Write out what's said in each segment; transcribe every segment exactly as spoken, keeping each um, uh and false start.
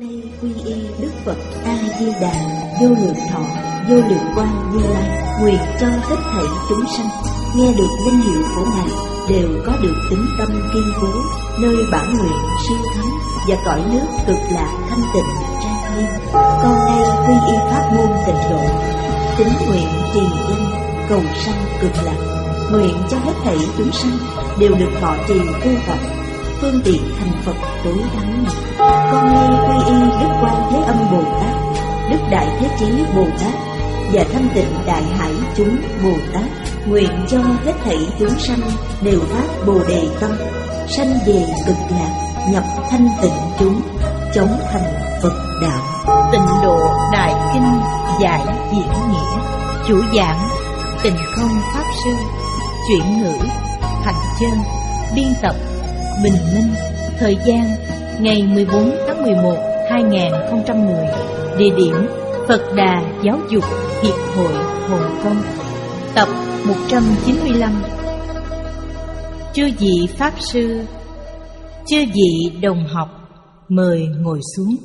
nay quy y Đức Phật A Di Đà vô lượng thọ vô lượng quang Như Lai, nguyện cho hết thảy chúng sanh nghe được danh hiệu của Ngài đều có được tính tâm kiên cố, nơi bản nguyện siêu thắng và cõi nước cực lạc thanh tịnh trang nghiêm. Con nay quy y pháp môn tịnh độ, tín nguyện trì danh cầu sanh cực lạc, nguyện cho hết thảy chúng sanh đều được thọ trì tu tập, phương tiện thành Phật tối thắng. Con nay quy y Đức Quan Thế Âm Bồ Tát, Đức Đại Thế Chí Bồ Tát và Thanh Tịnh Đại Hải chúng Bồ Tát, nguyện cho hết thảy chúng sanh đều phát Bồ Đề tâm, sanh về cực lạc, nhập thanh tịnh chúng, chống thành Phật đạo. Tịnh độ Đại Kinh giải diễn nghĩa, chủ giảng Tịnh Không Pháp Sư, chuyển ngữ Thành Chân, biên tập Bình Minh. Thời gian ngày mười bốn tháng mười một năm hai nghìn không trăm mười. Địa điểm Phật Đà Giáo dục Hiệp hội Hồng Kông. Tập một trăm chín mươi lăm. Chư vị Pháp Sư, chư vị đồng học, mời ngồi xuống.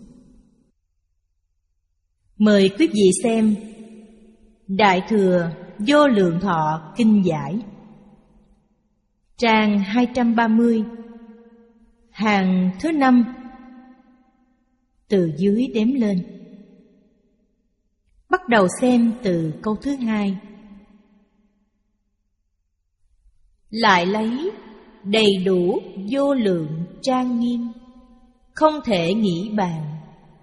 Mời quý vị xem Đại Thừa Vô Lượng Thọ Kinh Giải, trang hai trăm ba mươi, hàng thứ năm, từ dưới đếm lên. Bắt đầu xem từ câu thứ hai. Lại lấy đầy đủ vô lượng trang nghiêm, không thể nghĩ bàn.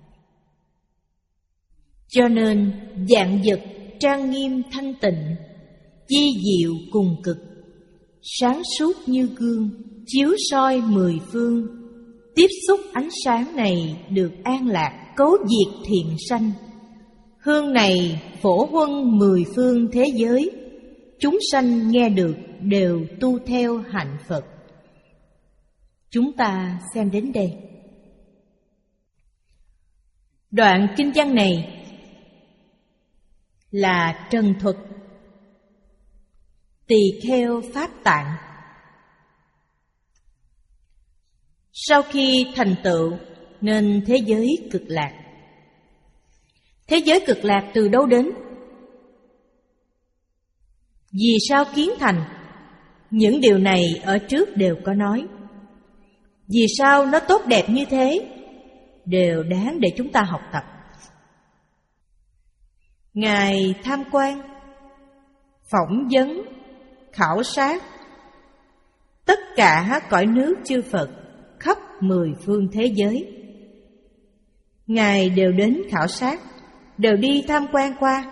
Cho nên vạn vật trang nghiêm thanh tịnh, chi diệu cùng cực, sáng suốt như gương, chiếu soi mười phương. Tiếp xúc ánh sáng này được an lạc, cấu diệt thiện sanh. Hương này phổ huân mười phương thế giới, chúng sanh nghe được đều tu theo hạnh Phật. Chúng ta xem đến đây. Đoạn kinh văn này là trần thuật tỳ kheo Pháp Tạng. Sau khi thành tựu nên thế giới cực lạc. Thế giới cực lạc từ đâu đến? Vì sao kiến thành? Những điều này ở trước đều có nói. Vì sao nó tốt đẹp như thế? Đều đáng để chúng ta học tập. Ngài tham quan, phỏng vấn, khảo sát tất cả cõi nước chư Phật khắp mười phương thế giới. Ngài đều đến khảo sát, đều đi tham quan qua,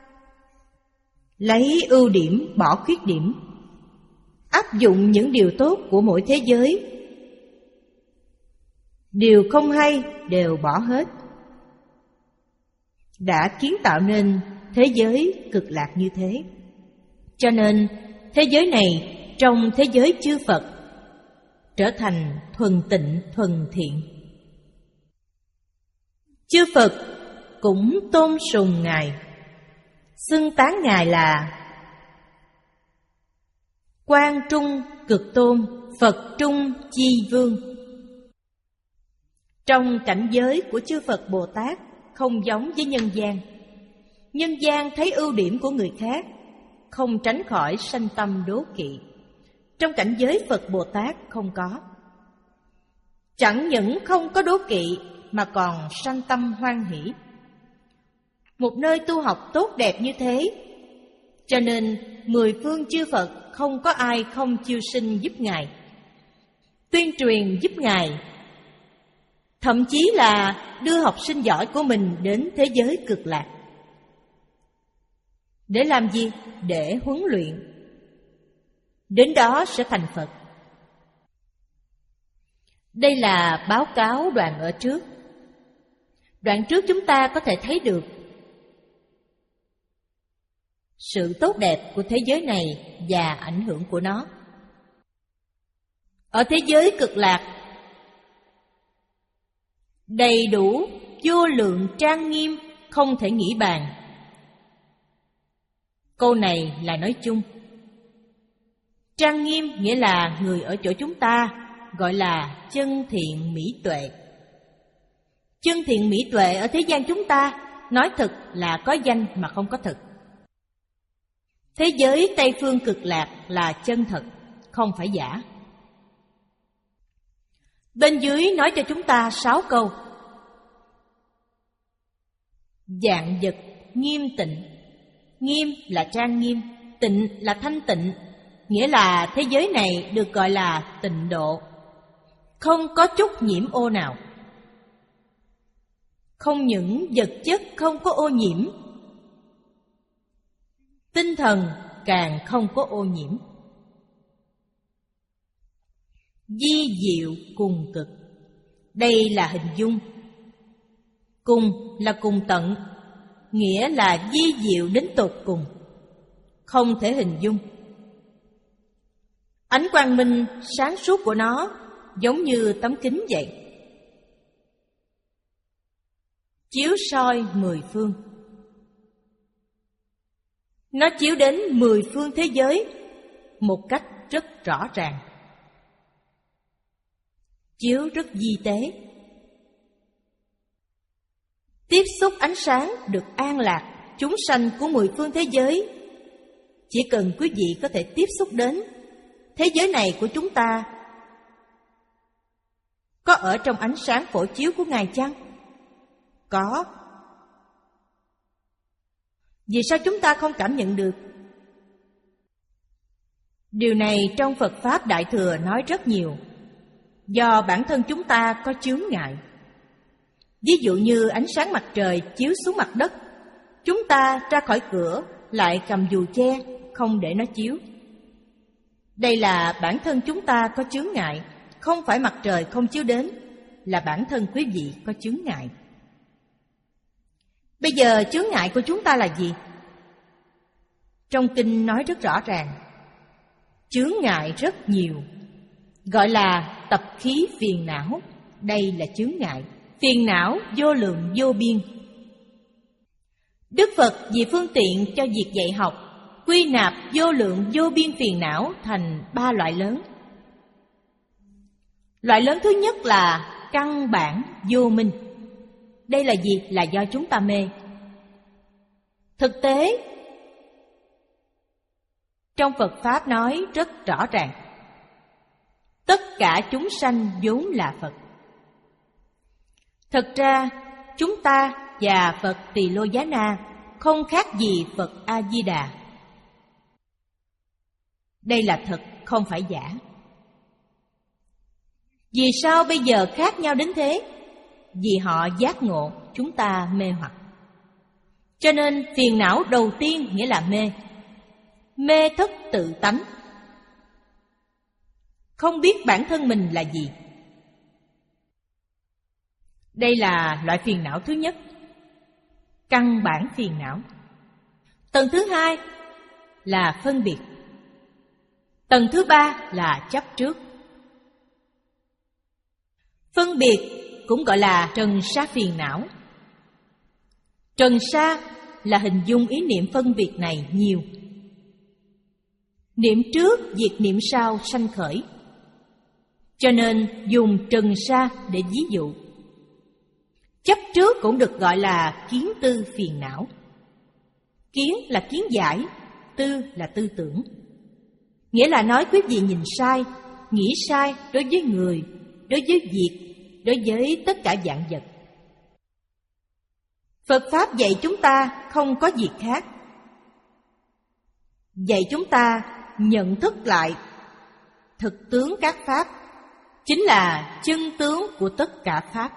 lấy ưu điểm bỏ khuyết điểm, áp dụng những điều tốt của mỗi thế giới, điều không hay đều bỏ hết, đã kiến tạo nên thế giới cực lạc như thế. Cho nên thế giới này trong thế giới chư Phật trở thành thuần tịnh thuần thiện. Chư Phật cũng tôn sùng Ngài, xưng tán Ngài là Quang Trung Cực Tôn, Phật Trung Chi Vương. Trong cảnh giới của chư Phật Bồ Tát không giống với nhân gian. Nhân gian thấy ưu điểm của người khác, không tránh khỏi sanh tâm đố kỵ. Trong cảnh giới Phật Bồ Tát không có. Chẳng những không có đố kỵ mà còn sanh tâm hoan hỷ. Một nơi tu học tốt đẹp như thế, cho nên mười phương chư Phật không có ai không chiêu sinh giúp Ngài, tuyên truyền giúp Ngài, thậm chí là đưa học sinh giỏi của mình đến thế giới cực lạc. Để làm gì? Để huấn luyện. Đến đó sẽ thành Phật. Đây là báo cáo đoạn ở trước. Đoạn trước chúng ta có thể thấy được sự tốt đẹp của thế giới này và ảnh hưởng của nó. Ở thế giới cực lạc, đầy đủ vô lượng trang nghiêm, không thể nghĩ bàn. Câu này là nói chung. Trang nghiêm nghĩa là người ở chỗ chúng ta gọi là chân thiện mỹ tuệ. Chân thiện mỹ tuệ ở thế gian chúng ta nói thực là có danh mà không có thực. Thế giới Tây Phương Cực Lạc là chân thật, không phải giả. Bên dưới nói cho chúng ta sáu câu. Vạn vật nghiêm tịnh. Nghiêm là trang nghiêm, tịnh là thanh tịnh, nghĩa là thế giới này được gọi là tịnh độ, không có chút nhiễm ô nào. Không những vật chất không có ô nhiễm, tinh thần càng không có ô nhiễm. Vi diệu cùng cực, đây là hình dung. Cùng là cùng tận, nghĩa là vi diệu đến tột cùng, không thể hình dung. Ánh quang minh sáng suốt của nó giống như tấm kính vậy, chiếu soi mười phương. Nó chiếu đến mười phương thế giới một cách rất rõ ràng, chiếu rất vi tế. Tiếp xúc ánh sáng được an lạc chúng sanh của mười phương thế giới. Chỉ cần quý vị có thể tiếp xúc đến, thế giới này của chúng ta có ở trong ánh sáng phổ chiếu của Ngài chăng? Có. Vì sao chúng ta không cảm nhận được? Điều này trong Phật Pháp Đại Thừa nói rất nhiều. Do bản thân chúng ta có chướng ngại. Ví dụ như ánh sáng mặt trời chiếu xuống mặt đất, chúng ta ra khỏi cửa lại cầm dù che, không để nó chiếu. Đây là bản thân chúng ta có chướng ngại, không phải mặt trời không chiếu đến, là bản thân quý vị có chướng ngại. Bây giờ chướng ngại của chúng ta là gì? Trong kinh nói rất rõ ràng, chướng ngại rất nhiều, gọi là tập khí phiền não. Đây là chướng ngại, phiền não vô lượng vô biên. Đức Phật vì phương tiện cho việc dạy học, quy nạp vô lượng vô biên phiền não thành ba loại lớn. Loại lớn thứ nhất là căn bản vô minh. Đây là gì? Là do chúng ta mê. Thực tế, trong Phật Pháp nói rất rõ ràng, tất cả chúng sanh vốn là Phật. Thật ra, chúng ta và Phật Tỳ Lô Giá Na không khác gì Phật A-di-đà. Đây là thật, không phải giả. Vì sao bây giờ khác nhau đến thế? Vì họ giác ngộ, chúng ta mê hoặc. Cho nên phiền não đầu tiên nghĩa là mê. Mê thất tự tánh, không biết bản thân mình là gì. Đây là loại phiền não thứ nhất, căn bản phiền não. Tầng thứ hai là phân biệt. Tầng thứ ba là chấp trước. Phân biệt cũng gọi là trần sa phiền não. Trần sa là hình dung ý niệm phân biệt này nhiều. Niệm trước diệt niệm sau sanh khởi, cho nên dùng trần sa để ví dụ. Chấp trước cũng được gọi là kiến tư phiền não. Kiến là kiến giải, tư là tư tưởng. Nghĩa là nói quý vị nhìn sai, nghĩ sai đối với người, đối với việc, đối với tất cả vạn vật. Phật Pháp dạy chúng ta không có việc khác. Dạy chúng ta nhận thức lại thực tướng các Pháp, chính là chân tướng của tất cả Pháp.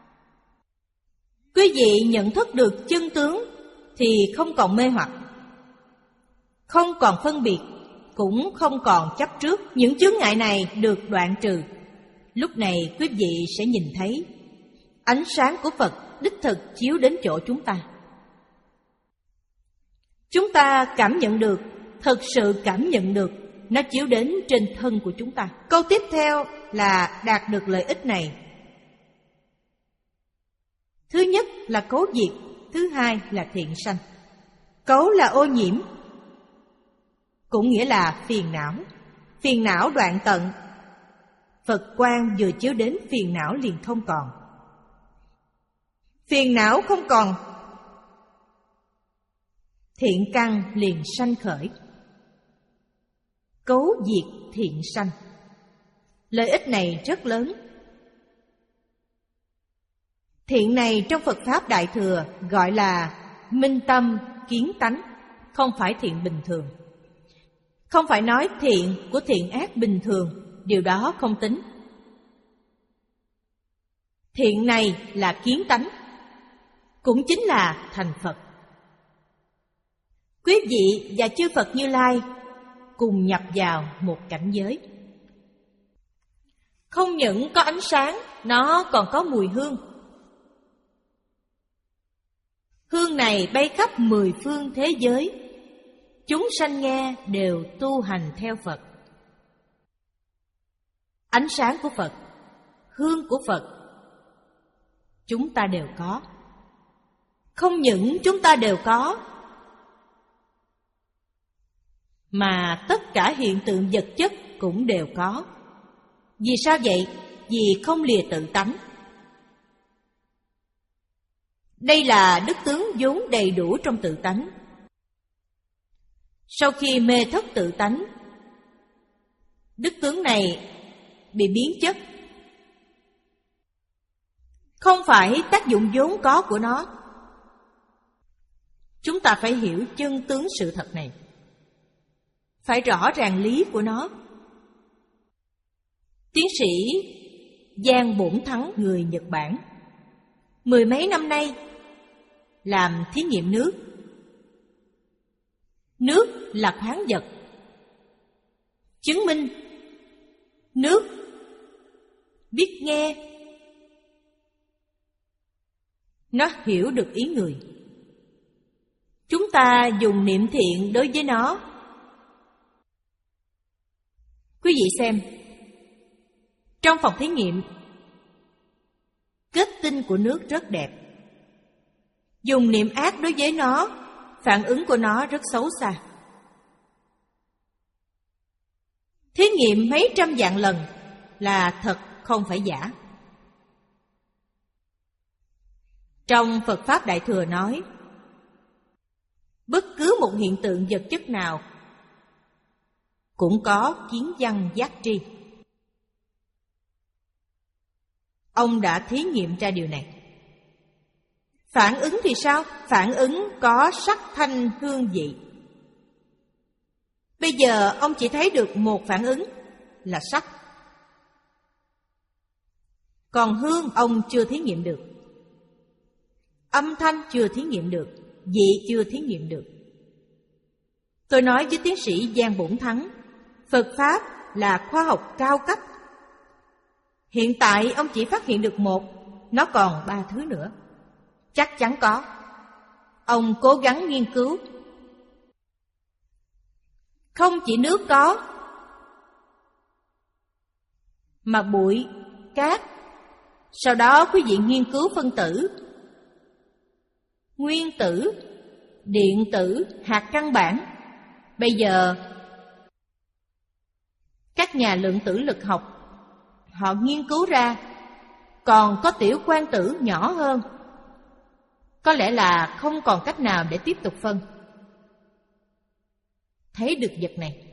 Quý vị nhận thức được chân tướng thì không còn mê hoặc, không còn phân biệt, cũng không còn chấp trước. Những chướng ngại này được đoạn trừ. Lúc này quý vị sẽ nhìn thấy ánh sáng của Phật đích thực chiếu đến chỗ chúng ta. Chúng ta cảm nhận được, thực sự cảm nhận được, nó chiếu đến trên thân của chúng ta. Câu tiếp theo là đạt được lợi ích này. Thứ nhất là cấu diệt, thứ hai là thiện sanh. Cấu là ô nhiễm, cũng nghĩa là phiền não. Phiền não đoạn tận, Phật quang vừa chiếu đến phiền não liền không còn. phiền não không còn, thiện căn liền sanh khởi. Cấu diệt thiện sanh, lợi ích này rất lớn. Thiện này trong Phật Pháp Đại Thừa gọi là minh tâm kiến tánh, không phải thiện bình thường. Không phải nói thiện của thiện ác bình thường, điều đó không tính. Thiện này là kiến tánh, cũng chính là thành Phật. Quý vị và chư Phật Như Lai cùng nhập vào một cảnh giới. Không những có ánh sáng, nó còn có mùi hương. Hương này bay khắp mười phương thế giới, chúng sanh nghe đều tu hành theo Phật. Ánh sáng của Phật, hương của Phật, chúng ta đều có. Không những chúng ta đều có, mà tất cả hiện tượng vật chất cũng đều có. Vì sao vậy? Vì không lìa tự tánh. Đây là đức tướng vốn đầy đủ trong tự tánh. Sau khi mê thất tự tánh, đức tướng này bị biến chất, không phải tác dụng vốn có của nó. Chúng ta phải hiểu chân tướng sự thật này, phải rõ ràng lý của nó. Tiến sĩ Giang Bổn Thắng, người Nhật Bản, mười mấy năm nay làm thí nghiệm nước. Nước là khoáng vật, chứng minh nước biết nghe, nó hiểu được ý người. Chúng ta dùng niệm thiện đối với nó. Quý vị xem, trong phòng thí nghiệm, kết tinh của nước rất đẹp. Dùng niệm ác đối với nó, phản ứng của nó rất xấu xa. Thí nghiệm mấy trăm vạn lần là thật, không phải giả. Trong Phật Pháp Đại Thừa nói, bất cứ một hiện tượng vật chất nào cũng có kiến văn giác tri. Ông đã thí nghiệm ra điều này. Phản ứng thì sao? Phản ứng có sắc thanh hương vị. Bây giờ ông chỉ thấy được một phản ứng là sắc. Còn hương ông chưa thí nghiệm được, âm thanh chưa thí nghiệm được, vị chưa thí nghiệm được. Tôi nói với tiến sĩ Giang Bổn Thắng, Phật Pháp là khoa học cao cấp. Hiện tại ông chỉ phát hiện được một, nó còn ba thứ nữa. Chắc chắn có. Ông cố gắng nghiên cứu. Không chỉ nước có, mà bụi, cát. Sau đó quý vị nghiên cứu phân tử, nguyên tử, điện tử, hạt căn bản. Bây giờ các nhà lượng tử lực học họ nghiên cứu ra còn có tiểu quang tử nhỏ hơn. Có lẽ là không còn cách nào để tiếp tục phân. Thấy được vật này.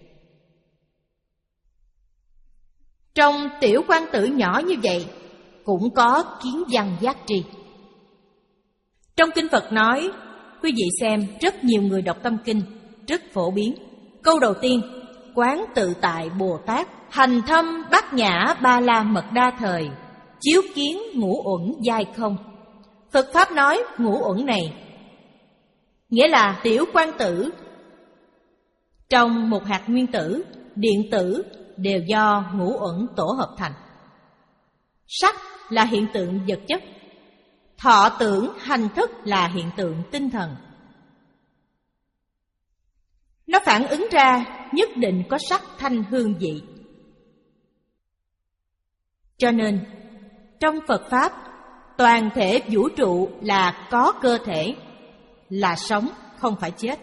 Trong tiểu quang tử nhỏ như vậy cũng có kiến văn giác tri. Trong Kinh Phật nói, quý vị xem, rất nhiều người đọc tâm kinh, rất phổ biến. Câu đầu tiên, quán tự tại Bồ Tát, hành thâm bát nhã ba la mật đa thời, chiếu kiến ngũ uẩn giai không. Phật Pháp nói ngũ uẩn này nghĩa là tiểu quang tử. Trong một hạt nguyên tử, điện tử đều do ngũ uẩn tổ hợp thành. Sắc là hiện tượng vật chất, thọ tưởng hành thức là hiện tượng tinh thần. Nó phản ứng ra nhất định có sắc thanh hương vị. Cho nên trong Phật Pháp, toàn thể vũ trụ là có cơ thể, là sống, không phải chết.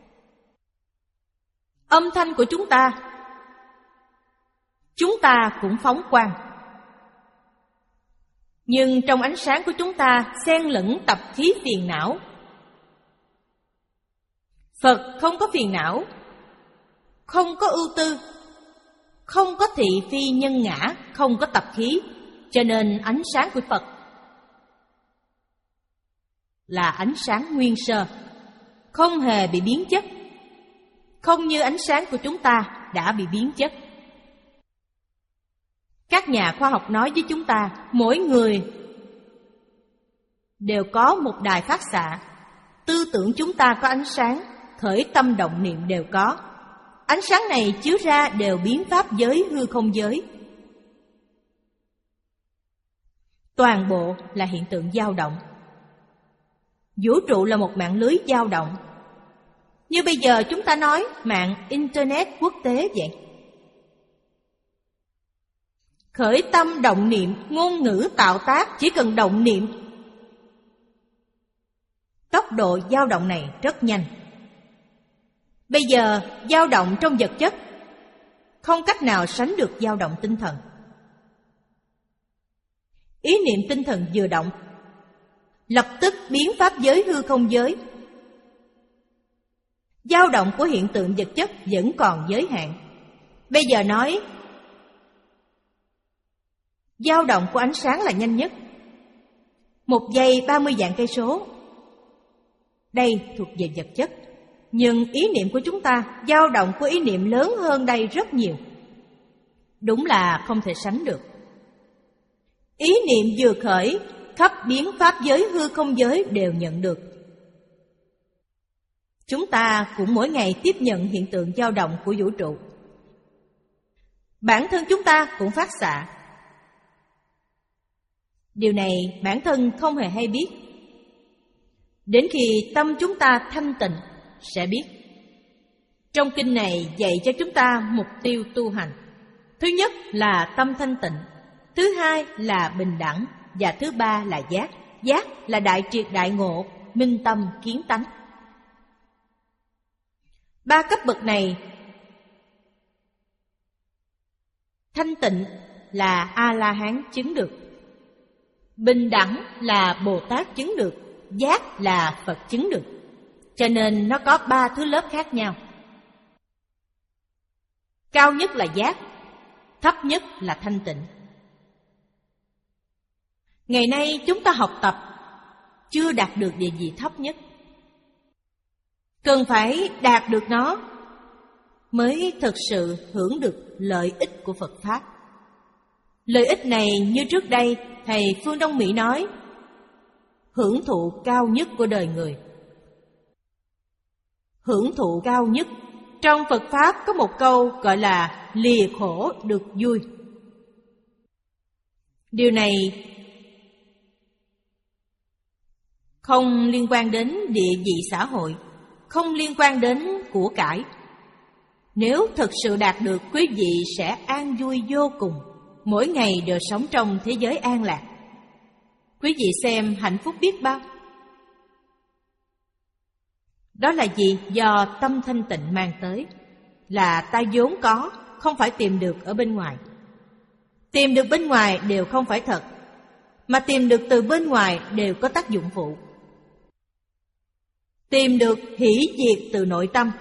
Âm thanh của chúng ta, chúng ta cũng phóng quang. Nhưng trong ánh sáng của chúng ta xen lẫn tập khí phiền não. Phật không có phiền não, không có ưu tư, không có thị phi nhân ngã, không có tập khí. Cho nên ánh sáng của Phật là ánh sáng nguyên sơ, không hề bị biến chất, không như ánh sáng của chúng ta đã bị biến chất. Các nhà khoa học nói với chúng ta, mỗi người đều có một đài phát xạ. Tư tưởng chúng ta có ánh sáng, khởi tâm động niệm đều có. Ánh sáng này chiếu ra đều biến pháp giới hư không giới. Toàn bộ là hiện tượng dao động. Vũ trụ là một mạng lưới dao động. Như bây giờ chúng ta nói mạng Internet quốc tế vậy. Khởi tâm động niệm, ngôn ngữ tạo tác chỉ cần động niệm. Tốc độ dao động này rất nhanh. Bây giờ dao động trong vật chất không cách nào sánh được dao động tinh thần. Ý niệm tinh thần vừa động, lập tức biến pháp giới hư không giới. Dao động của hiện tượng vật chất vẫn còn giới hạn. Bây giờ nói dao động của ánh sáng là nhanh nhất. Một giây ba mươi vạn cây số. Đây thuộc về vật chất. Nhưng ý niệm của chúng ta, dao động của ý niệm lớn hơn đây rất nhiều. Đúng là không thể sánh được. Ý niệm vừa khởi, khắp biến pháp giới hư không giới đều nhận được. Chúng ta cũng mỗi ngày tiếp nhận hiện tượng dao động của vũ trụ. Bản thân chúng ta cũng phát xạ. Điều này bản thân không hề hay biết. Đến khi tâm chúng ta thanh tịnh sẽ biết. Trong kinh này dạy cho chúng ta mục tiêu tu hành. Thứ nhất là tâm thanh tịnh, thứ hai là bình đẳng, và thứ ba là giác. Giác là đại triệt đại ngộ, minh tâm kiến tánh. Ba cấp bậc này, thanh tịnh là A-la-hán chứng được, bình đẳng là Bồ Tát chứng được, giác là Phật chứng được. Cho nên nó có ba thứ lớp khác nhau. Cao nhất là giác, thấp nhất là thanh tịnh. Ngày nay chúng ta học tập chưa đạt được địa vị thấp nhất. Cần phải đạt được nó mới thực sự hưởng được lợi ích của Phật Pháp. Lợi ích này như trước đây Thầy Phương Đông Mỹ nói, hưởng thụ cao nhất của đời người. Hưởng thụ cao nhất. Trong Phật Pháp có một câu gọi là lìa khổ được vui. Điều này không liên quan đến địa vị xã hội, không liên quan đến của cải. Nếu thực sự đạt được, quý vị sẽ an vui vô cùng, mỗi ngày đều sống trong thế giới an lạc. Quý vị xem hạnh phúc biết bao. Đó là gì? Do tâm thanh tịnh mang tới. Là ta vốn có, không phải tìm được ở bên ngoài. Tìm được bên ngoài đều không phải thật, mà tìm được từ bên ngoài đều có tác dụng phụ. Tìm được hỷ diệt từ nội tâm.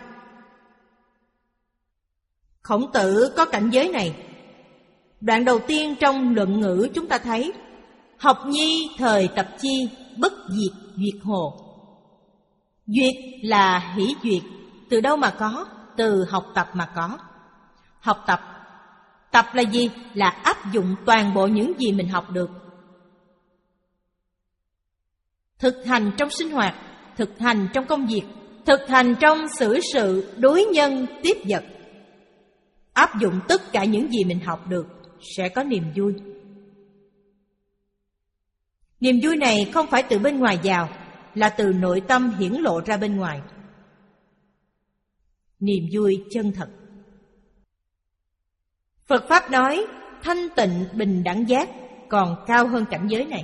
Khổng Tử có cảnh giới này. Đoạn đầu tiên trong Luận Ngữ chúng ta thấy, học nhi thời tập chi, bất diệt duyệt hồ. Duyệt là hỷ duyệt. Từ đâu mà có? Từ học tập mà có. Học tập. Tập là gì? Là áp dụng toàn bộ những gì mình học được. Thực hành trong sinh hoạt, thực hành trong công việc, thực hành trong xử sự, đối nhân, tiếp vật. Áp dụng tất cả những gì mình học được sẽ có niềm vui. Niềm vui này không phải từ bên ngoài vào, là từ nội tâm hiển lộ ra bên ngoài. Niềm vui chân thật. Phật Pháp nói thanh tịnh bình đẳng giác còn cao hơn cảnh giới này.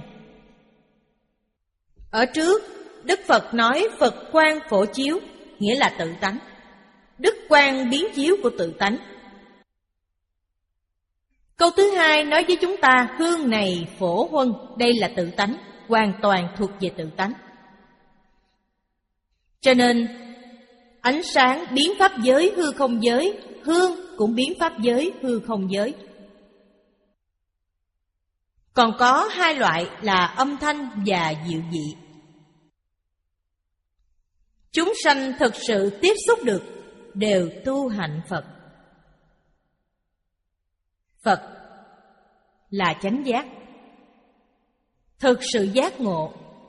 Ở trước, Đức Phật nói Phật quang phổ chiếu, nghĩa là tự tánh. Đức quang biến chiếu của tự tánh. Câu thứ hai nói với chúng ta hương này phổ huân, đây là tự tánh, hoàn toàn thuộc về tự tánh. Cho nên ánh sáng biến pháp giới hư không giới, hương cũng biến pháp giới hư không giới. Còn có hai loại là âm thanh và diệu dị. Chúng sanh thực sự tiếp xúc được đều tu hạnh Phật. Phật là chánh giác, thực sự giác ngộ.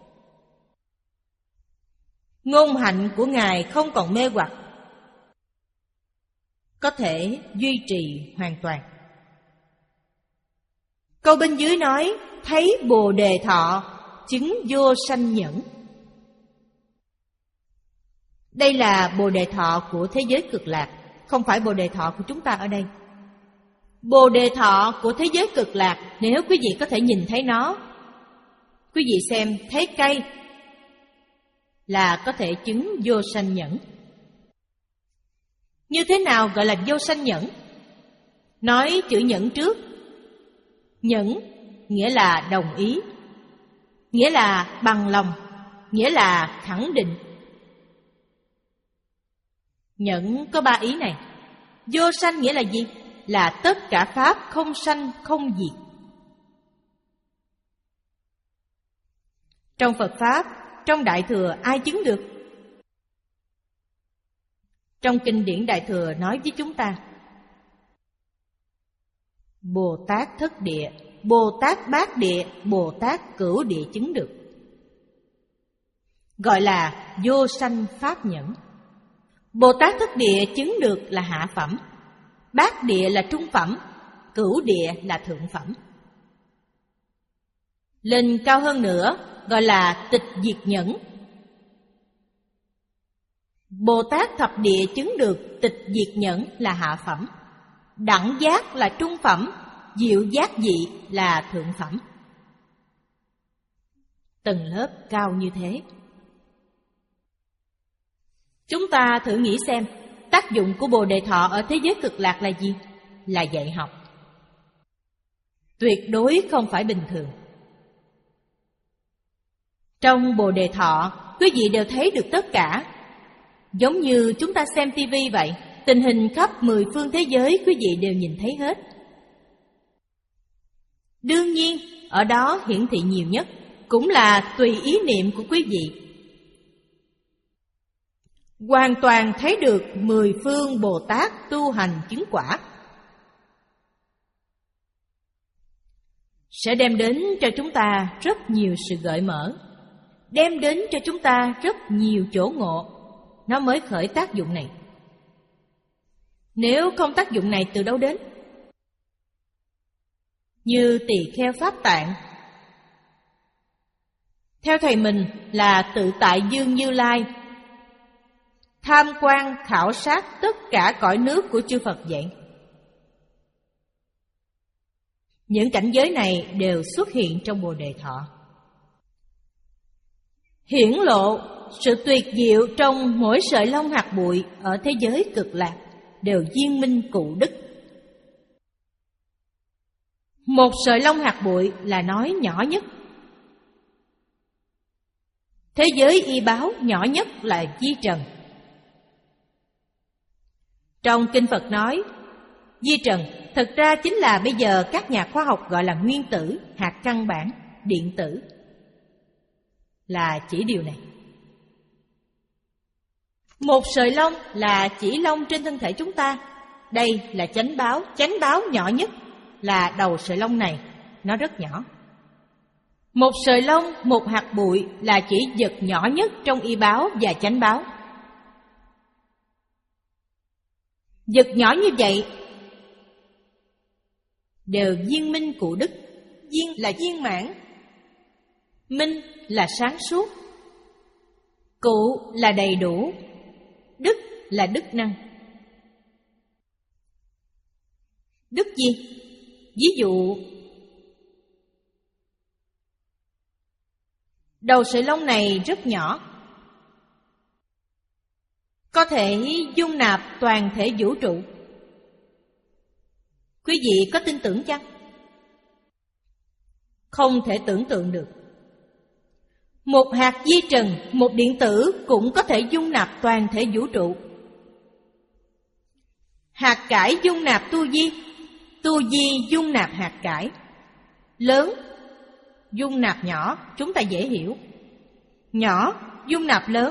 Ngôn hạnh của Ngài không còn mê hoặc, có thể duy trì hoàn toàn. Câu bên dưới nói thấy Bồ Đề Thọ chứng vô sanh nhẫn. Đây là Bồ Đề Thọ của thế giới cực lạc, không phải Bồ Đề Thọ của chúng ta ở đây. Bồ Đề Thọ của thế giới cực lạc, nếu quý vị có thể nhìn thấy nó, quý vị xem thấy cây là có thể chứng vô sanh nhẫn. Như thế nào gọi là vô sanh nhẫn? Nói chữ nhẫn trước. Nhẫn nghĩa là đồng ý, nghĩa là bằng lòng, nghĩa là khẳng định. Nhẫn có ba ý này. Vô sanh nghĩa là gì? Là tất cả pháp không sanh không diệt. Trong Phật Pháp, trong Đại Thừa ai chứng được? Trong kinh điển Đại Thừa nói với chúng ta Bồ Tát Thất Địa, Bồ Tát Bát Địa, Bồ Tát Cửu Địa chứng được, gọi là vô sanh pháp nhẫn. Bồ Tát Thất Địa chứng được là hạ phẩm, Bát Địa là trung phẩm, Cửu Địa là thượng phẩm. Lên cao hơn nữa gọi là tịch diệt nhẫn. Bồ Tát Thập Địa chứng được tịch diệt nhẫn là hạ phẩm, đẳng giác là trung phẩm, diệu giác dị là thượng phẩm. Từng lớp cao như thế. Chúng ta thử nghĩ xem, tác dụng của Bồ Đề Thọ ở thế giới cực lạc là gì? Là dạy học. Tuyệt đối không phải bình thường. Trong Bồ Đề Thọ, quý vị đều thấy được tất cả. Giống như chúng ta xem tivi vậy, tình hình khắp mười phương thế giới quý vị đều nhìn thấy hết. Đương nhiên, ở đó hiển thị nhiều nhất cũng là tùy ý niệm của quý vị. Hoàn toàn thấy được mười phương Bồ Tát tu hành chứng quả, sẽ đem đến cho chúng ta rất nhiều sự gợi mở, đem đến cho chúng ta rất nhiều chỗ ngộ, nó mới khởi tác dụng này. Nếu không tác dụng này từ đâu đến? Như tỳ kheo Pháp Tạng, theo thầy mình là Tự Tại Dương Như Lai, tham quan khảo sát tất cả cõi nước của chư Phật dạy. Những cảnh giới này đều xuất hiện trong Bồ Đề Thọ, hiển lộ sự tuyệt diệu trong mỗi sợi lông hạt bụi ở thế giới cực lạc, đều viên minh cụ đức. Một sợi lông hạt bụi là nói nhỏ nhất. Thế giới y báo nhỏ nhất là vi trần. Trong kinh Phật nói, vi trần thực ra chính là bây giờ các nhà khoa học gọi là nguyên tử, hạt căn bản, điện tử, là chỉ điều này. Một sợi lông là chỉ lông trên thân thể chúng ta. Đây là chánh báo, chánh báo nhỏ nhất là đầu sợi lông này, nó rất nhỏ. Một sợi lông, một hạt bụi là chỉ vật nhỏ nhất trong y báo và chánh báo. Vật nhỏ như vậy đều viên minh cụ đức. Viên là viên mãn, minh là sáng suốt, cụ là đầy đủ, đức là đức năng. Đức gì? Ví dụ, đầu sợi lông này rất nhỏ, có thể dung nạp toàn thể vũ trụ. Quý vị có tin tưởng chăng? Không thể tưởng tượng được. Một hạt di trần, một điện tử cũng có thể dung nạp toàn thể vũ trụ. Hạt cải dung nạp tu di, tu di dung nạp hạt cải. Lớn dung nạp nhỏ, chúng ta dễ hiểu. Nhỏ dung nạp lớn.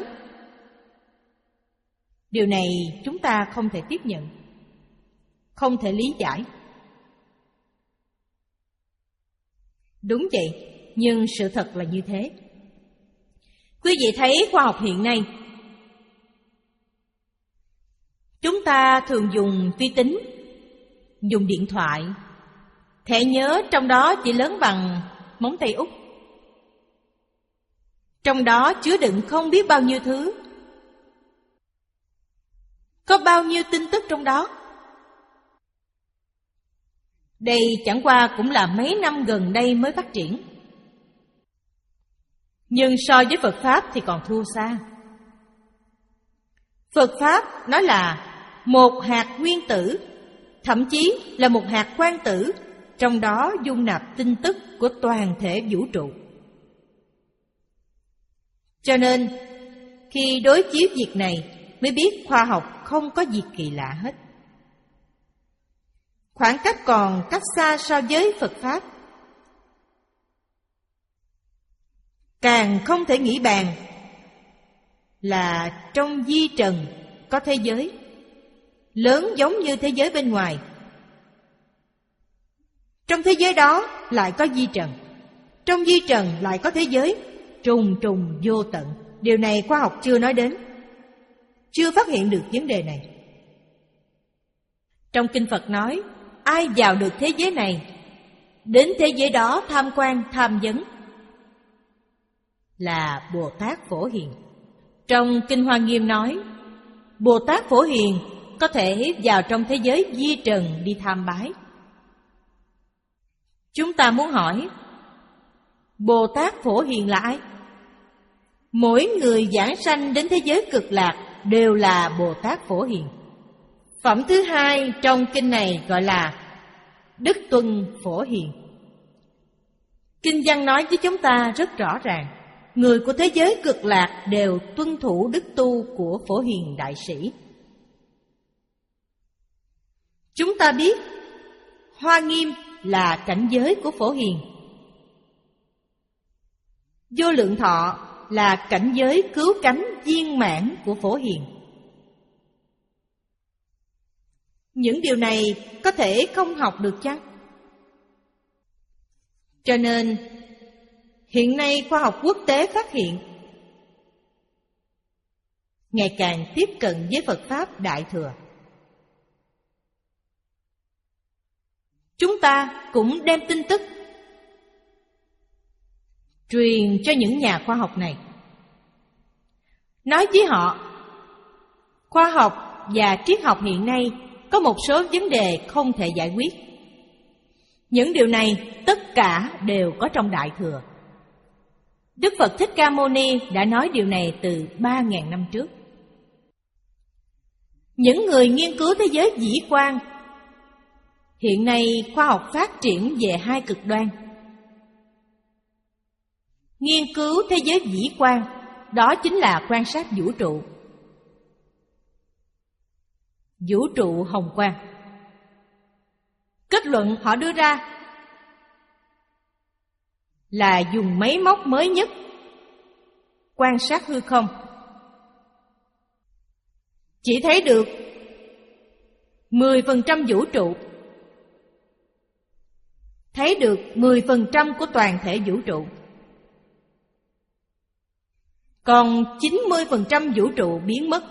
Điều này chúng ta không thể tiếp nhận, không thể lý giải. Đúng vậy, nhưng sự thật là như thế. Quý vị thấy khoa học hiện nay, chúng ta thường dùng vi tính, dùng điện thoại, thẻ nhớ trong đó chỉ lớn bằng móng tay út. Trong đó chứa đựng không biết bao nhiêu thứ. Có bao nhiêu tin tức trong đó. Đây chẳng qua cũng là mấy năm gần đây mới phát triển. Nhưng so với Phật Pháp thì còn thua xa. Phật Pháp nói là một hạt nguyên tử, thậm chí là một hạt quang tử, trong đó dung nạp tin tức của toàn thể vũ trụ. Cho nên, khi đối chiếu việc này mới biết khoa học không có gì kỳ lạ hết. Khoảng cách còn cách xa so với Phật Pháp. Càng không thể nghĩ bàn là trong vi trần có thế giới, lớn giống như thế giới bên ngoài. Trong thế giới đó lại có vi trần, trong vi trần lại có thế giới, trùng trùng vô tận. Điều này khoa học chưa nói đến, chưa phát hiện được vấn đề này. Trong Kinh Phật nói, ai vào được thế giới này, đến thế giới đó tham quan, tham vấn, là Bồ Tát Phổ Hiền. Trong Kinh Hoa Nghiêm nói, Bồ Tát Phổ Hiền có thể vào trong thế giới vi trần đi tham bái. Chúng ta muốn hỏi, Bồ Tát Phổ Hiền là ai? Mỗi người giảng sanh đến thế giới cực lạc đều là Bồ Tát Phổ Hiền. Phẩm thứ hai trong kinh này gọi là Đức Tuân Phổ Hiền. Kinh văn nói với chúng ta rất rõ ràng, người của thế giới cực lạc đều tuân thủ đức tu của Phổ Hiền Đại Sĩ. Chúng ta biết Hoa Nghiêm là cảnh giới của Phổ Hiền, Vô Lượng Thọ là cảnh giới cứu cánh viên mãn của Phổ Hiền. Những điều này có thể không học được chăng? Cho nên hiện nay khoa học quốc tế phát hiện ngày càng tiếp cận với Phật Pháp Đại Thừa. Chúng ta cũng đem tin tức truyền cho những nhà khoa học này, nói với họ, khoa học và triết học hiện nay có một số vấn đề không thể giải quyết. Những điều này tất cả đều có trong Đại Thừa. Đức Phật Thích Ca Mâu Ni đã nói điều này từ ba nghìn năm trước. Những người nghiên cứu thế giới vĩ quan, hiện nay khoa học phát triển về hai cực đoan. Nghiên cứu thế giới vĩ quan, đó chính là quan sát vũ trụ. Vũ trụ hồng quang. Kết luận họ đưa ra là dùng máy móc mới nhất quan sát hư không, chỉ thấy được mười phần trăm vũ trụ, thấy được mười phần trăm của toàn thể vũ trụ. Còn chín mươi phần trăm vũ trụ biến mất,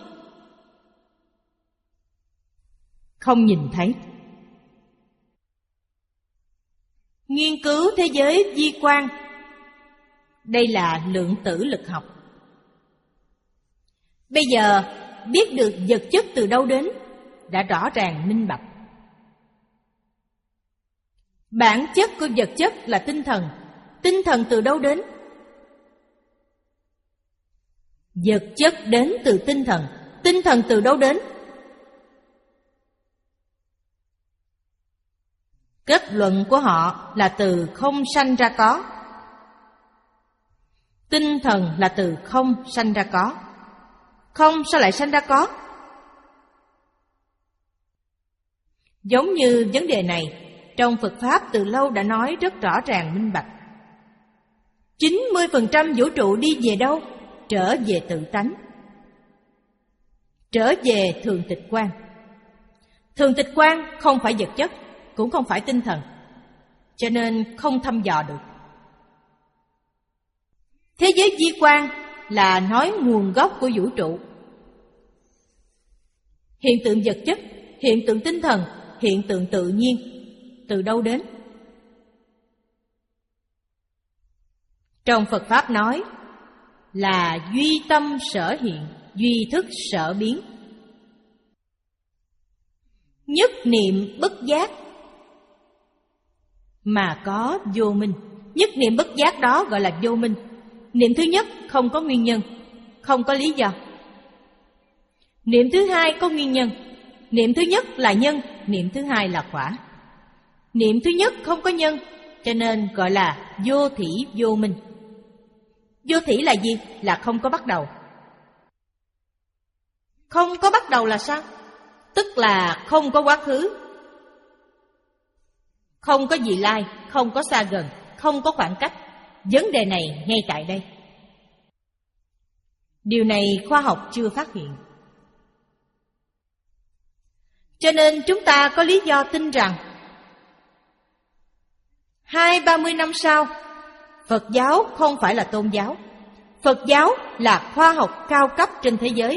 không nhìn thấy. Nghiên cứu thế giới vi quan, đây là lượng tử lực học. Bây giờ biết được vật chất từ đâu đến đã rõ ràng minh bạch. Bản chất của vật chất là tinh thần. Tinh thần từ đâu đến? Vật chất đến từ tinh thần. Tinh thần từ đâu đến? Kết luận của họ là từ không sanh ra có. Tinh thần là từ không sanh ra có. Không sao lại sanh ra có? Giống như vấn đề này, trong Phật Pháp từ lâu đã nói rất rõ ràng minh bạch. chín mươi phần trăm vũ trụ đi về đâu? Trở về tự tánh, trở về thường tịch quan. Thường tịch quan không phải vật chất, cũng không phải tinh thần, cho nên không thăm dò được. Thế giới vi quan là nói nguồn gốc của vũ trụ. Hiện tượng vật chất, hiện tượng tinh thần, hiện tượng tự nhiên, từ đâu đến? Trong Phật Pháp nói là duy tâm sở hiện, duy thức sở biến. Nhất niệm bất giác mà có vô minh. Nhất niệm bất giác đó gọi là vô minh. Niệm thứ nhất không có nguyên nhân, không có lý do. Niệm thứ hai có nguyên nhân. Niệm thứ nhất là nhân, niệm thứ hai là quả. Niệm thứ nhất không có nhân, cho nên gọi là vô thỉ vô minh. Vô thỉ là gì? Là không có bắt đầu. Không có bắt đầu là sao? Tức là không có quá khứ, không có vị lai, không có xa gần, không có khoảng cách. Vấn đề này ngay tại đây. Điều này khoa học chưa phát hiện. Cho nên chúng ta có lý do tin rằng hai ba mươi năm sau, Phật giáo không phải là tôn giáo. Phật giáo là khoa học cao cấp trên thế giới,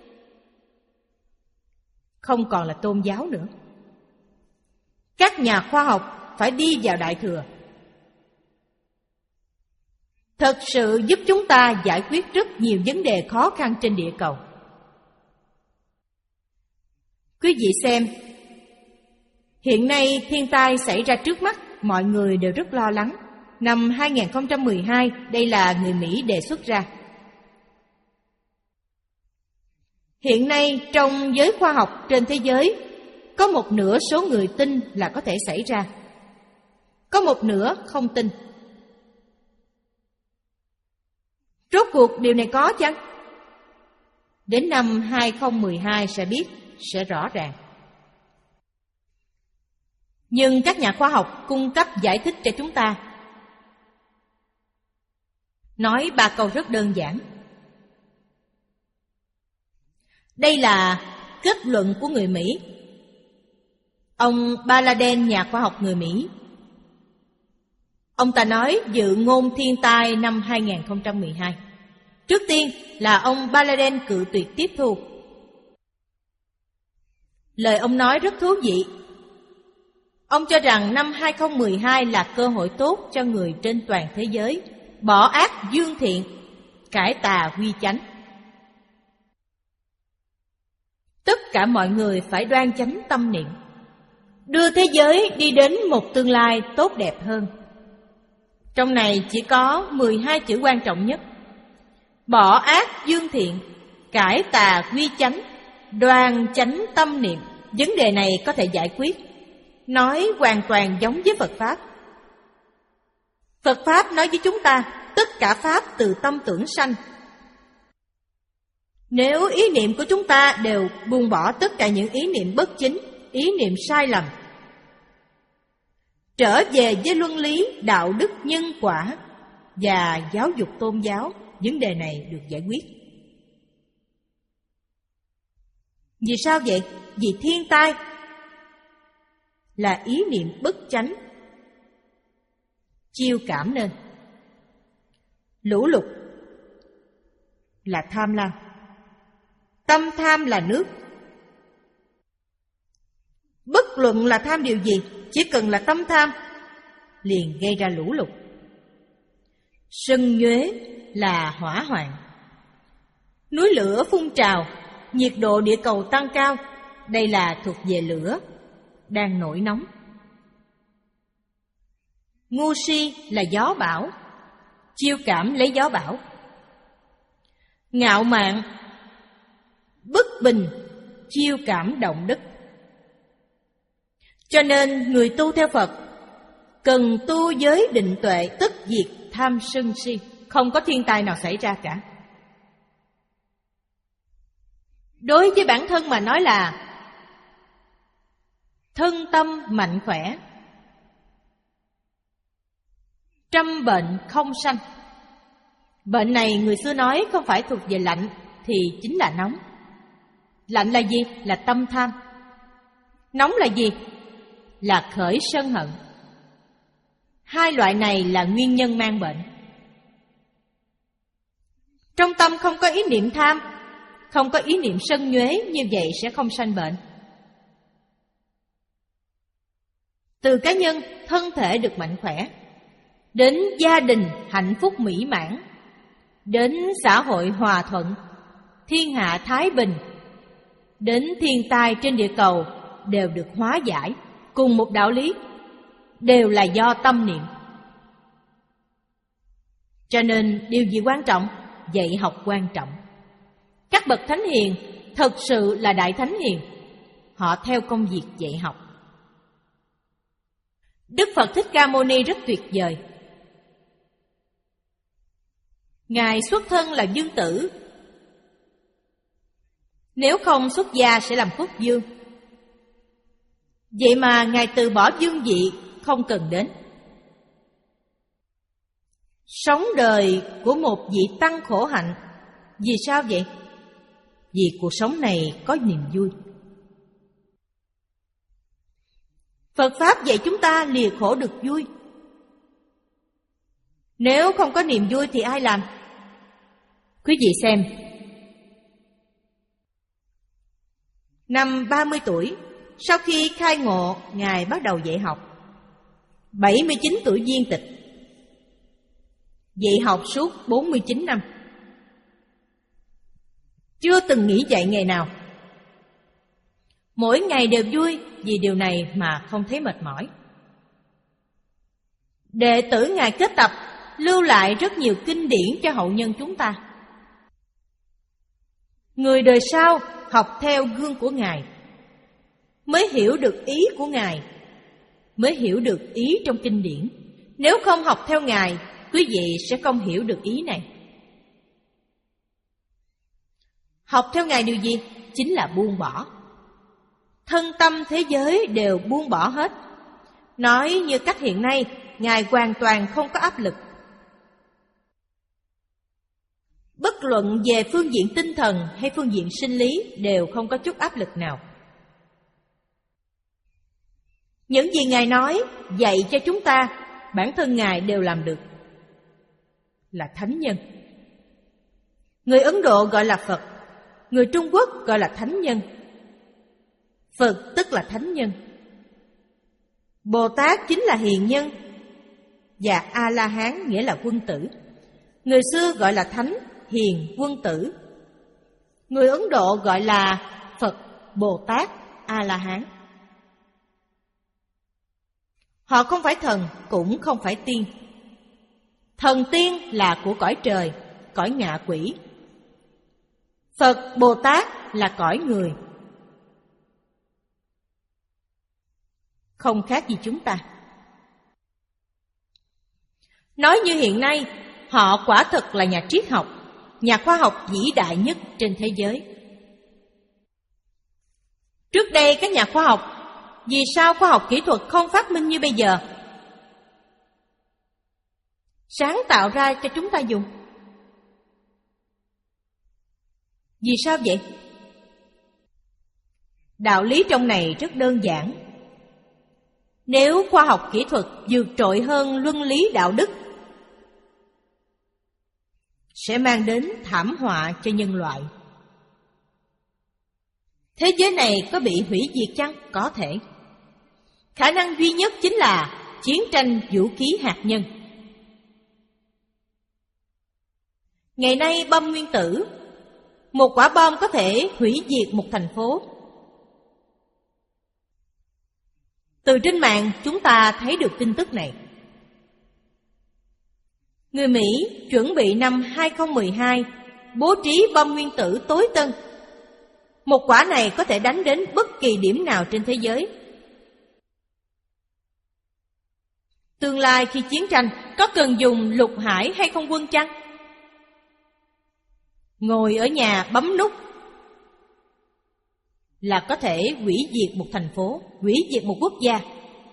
không còn là tôn giáo nữa. Các nhà khoa học phải đi vào Đại Thừa, thật sự giúp chúng ta giải quyết rất nhiều vấn đề khó khăn trên địa cầu. Quý vị xem, hiện nay thiên tai xảy ra trước mắt, mọi người đều rất lo lắng. Năm hai không một hai, đây là người Mỹ đề xuất ra. Hiện nay trong giới khoa học trên thế giới, có một nửa số người tin là có thể xảy ra, có một nửa không tin. Rốt cuộc điều này có chăng? Đến năm hai không một hai sẽ biết, sẽ rõ ràng. Nhưng các nhà khoa học cung cấp giải thích cho chúng ta. Nói ba câu rất đơn giản. Đây là kết luận của người Mỹ. Ông Baladen, nhà khoa học người Mỹ, ông ta nói dự ngôn thiên tai năm hai không một hai. Trước tiên là ông Baladen cự tuyệt tiếp thu. Lời ông nói rất thú vị. Ông cho rằng năm hai không một hai là cơ hội tốt cho người trên toàn thế giới bỏ ác dương thiện, cải tà quy chánh. Tất cả mọi người phải đoan chánh tâm niệm, đưa thế giới đi đến một tương lai tốt đẹp hơn. Trong này chỉ có mười hai chữ quan trọng nhất: bỏ ác dương thiện, cải tà quy chánh, đoan chánh tâm niệm. Vấn đề này có thể giải quyết. Nói hoàn toàn giống với Phật Pháp. Phật Pháp nói với chúng ta tất cả Pháp từ tâm tưởng sanh. Nếu ý niệm của chúng ta đều buông bỏ tất cả những ý niệm bất chính, ý niệm sai lầm, trở về với luân lý, đạo đức, nhân quả và giáo dục tôn giáo, vấn đề này được giải quyết. Vì sao vậy? Vì thiên tai là ý niệm bất chánh chiêu cảm nên. Lũ lụt là tham lam, tâm tham là nước. Bất luận là tham điều gì, chỉ cần là tâm tham liền gây ra lũ lụt. Sân nhuế là hỏa hoạn, núi lửa phun trào, nhiệt độ địa cầu tăng cao, đây là thuộc về lửa đang nổi nóng. Ngu si là gió bão, chiêu cảm lấy gió bão. Ngạo mạn, bất bình, chiêu cảm động đất. Cho nên người tu theo Phật cần tu giới định tuệ, tức diệt tham sân si, không có thiên tai nào xảy ra cả. Đối với bản thân mà nói là thân tâm mạnh khỏe, trăm bệnh không sanh. Bệnh này người xưa nói không phải thuộc về lạnh thì chính là nóng. Lạnh là gì? Là tâm tham. Nóng là gì? Là khởi sân hận. Hai loại này là nguyên nhân mang bệnh. Trong tâm không có ý niệm tham, không có ý niệm sân nhuế, như vậy sẽ không sanh bệnh. Từ cá nhân thân thể được mạnh khỏe, đến gia đình hạnh phúc mỹ mãn, đến xã hội hòa thuận, thiên hạ thái bình, đến thiên tai trên địa cầu đều được hóa giải. Cùng một đạo lý, đều là do tâm niệm. Cho nên điều gì quan trọng? Dạy học quan trọng. Các bậc thánh hiền thật sự là đại thánh hiền, họ theo công việc dạy học. Đức Phật Thích Ca Mâu Ni rất tuyệt vời. Ngài xuất thân là dương tử, nếu không xuất gia sẽ làm quốc vương. Vậy mà Ngài từ bỏ vương vị, không cần đến. Sống đời của một vị tăng khổ hạnh. Vì sao vậy? Vì cuộc sống này có niềm vui. Phật Pháp dạy chúng ta lìa khổ được vui. Nếu không có niềm vui thì ai làm? Quý vị xem, năm ba mươi tuổi, sau khi khai ngộ, Ngài bắt đầu dạy học. bảy mươi chín tuổi viên tịch, dạy học suốt bốn mươi chín năm, chưa từng nghỉ dạy ngày nào. Mỗi ngày đều vui, vì điều này mà không thấy mệt mỏi. Đệ tử Ngài kết tập, lưu lại rất nhiều kinh điển cho hậu nhân chúng ta. Người đời sau học theo gương của Ngài, mới hiểu được ý của Ngài, mới hiểu được ý trong kinh điển. Nếu không học theo Ngài, quý vị sẽ không hiểu được ý này. Học theo Ngài điều gì? Chính là buông bỏ. Thân tâm thế giới đều buông bỏ hết. Nói như cách hiện nay, Ngài hoàn toàn không có áp lực. Bất luận về phương diện tinh thần hay phương diện sinh lý đều không có chút áp lực nào. Những gì Ngài nói, dạy cho chúng ta, bản thân Ngài đều làm được. Là thánh nhân. Người Ấn Độ gọi là Phật, người Trung Quốc gọi là thánh nhân. Phật tức là thánh nhân, Bồ Tát chính là hiền nhân, và A-la-hán nghĩa là quân tử. Người xưa gọi là thánh, hiền, quân tử. Người Ấn Độ gọi là Phật, Bồ Tát, A-la-hán. Họ không phải thần, cũng không phải tiên. Thần tiên là của cõi trời, cõi ngạ quỷ. Phật, Bồ Tát là cõi người, không khác gì chúng ta. Nói như hiện nay, họ quả thực là nhà triết học, nhà khoa học vĩ đại nhất trên thế giới. Trước đây các nhà khoa học, vì sao khoa học kỹ thuật không phát minh như bây giờ? Sáng tạo ra cho chúng ta dùng. Vì sao vậy? Đạo lý trong này rất đơn giản. Nếu khoa học kỹ thuật vượt trội hơn luân lý đạo đức, sẽ mang đến thảm họa cho nhân loại. Thế giới này có bị hủy diệt chăng? Có thể. Khả năng duy nhất chính là chiến tranh vũ khí hạt nhân. Ngày nay bom nguyên tử, một quả bom có thể hủy diệt một thành phố. Từ trên mạng chúng ta thấy được tin tức này. Người Mỹ chuẩn bị năm hai không một hai bố trí bom nguyên tử tối tân. Một quả này có thể đánh đến bất kỳ điểm nào trên thế giới. Tương lai khi chiến tranh, có cần dùng lục hải hay không quân chăng? Ngồi ở nhà bấm nút là có thể hủy diệt một thành phố, hủy diệt một quốc gia.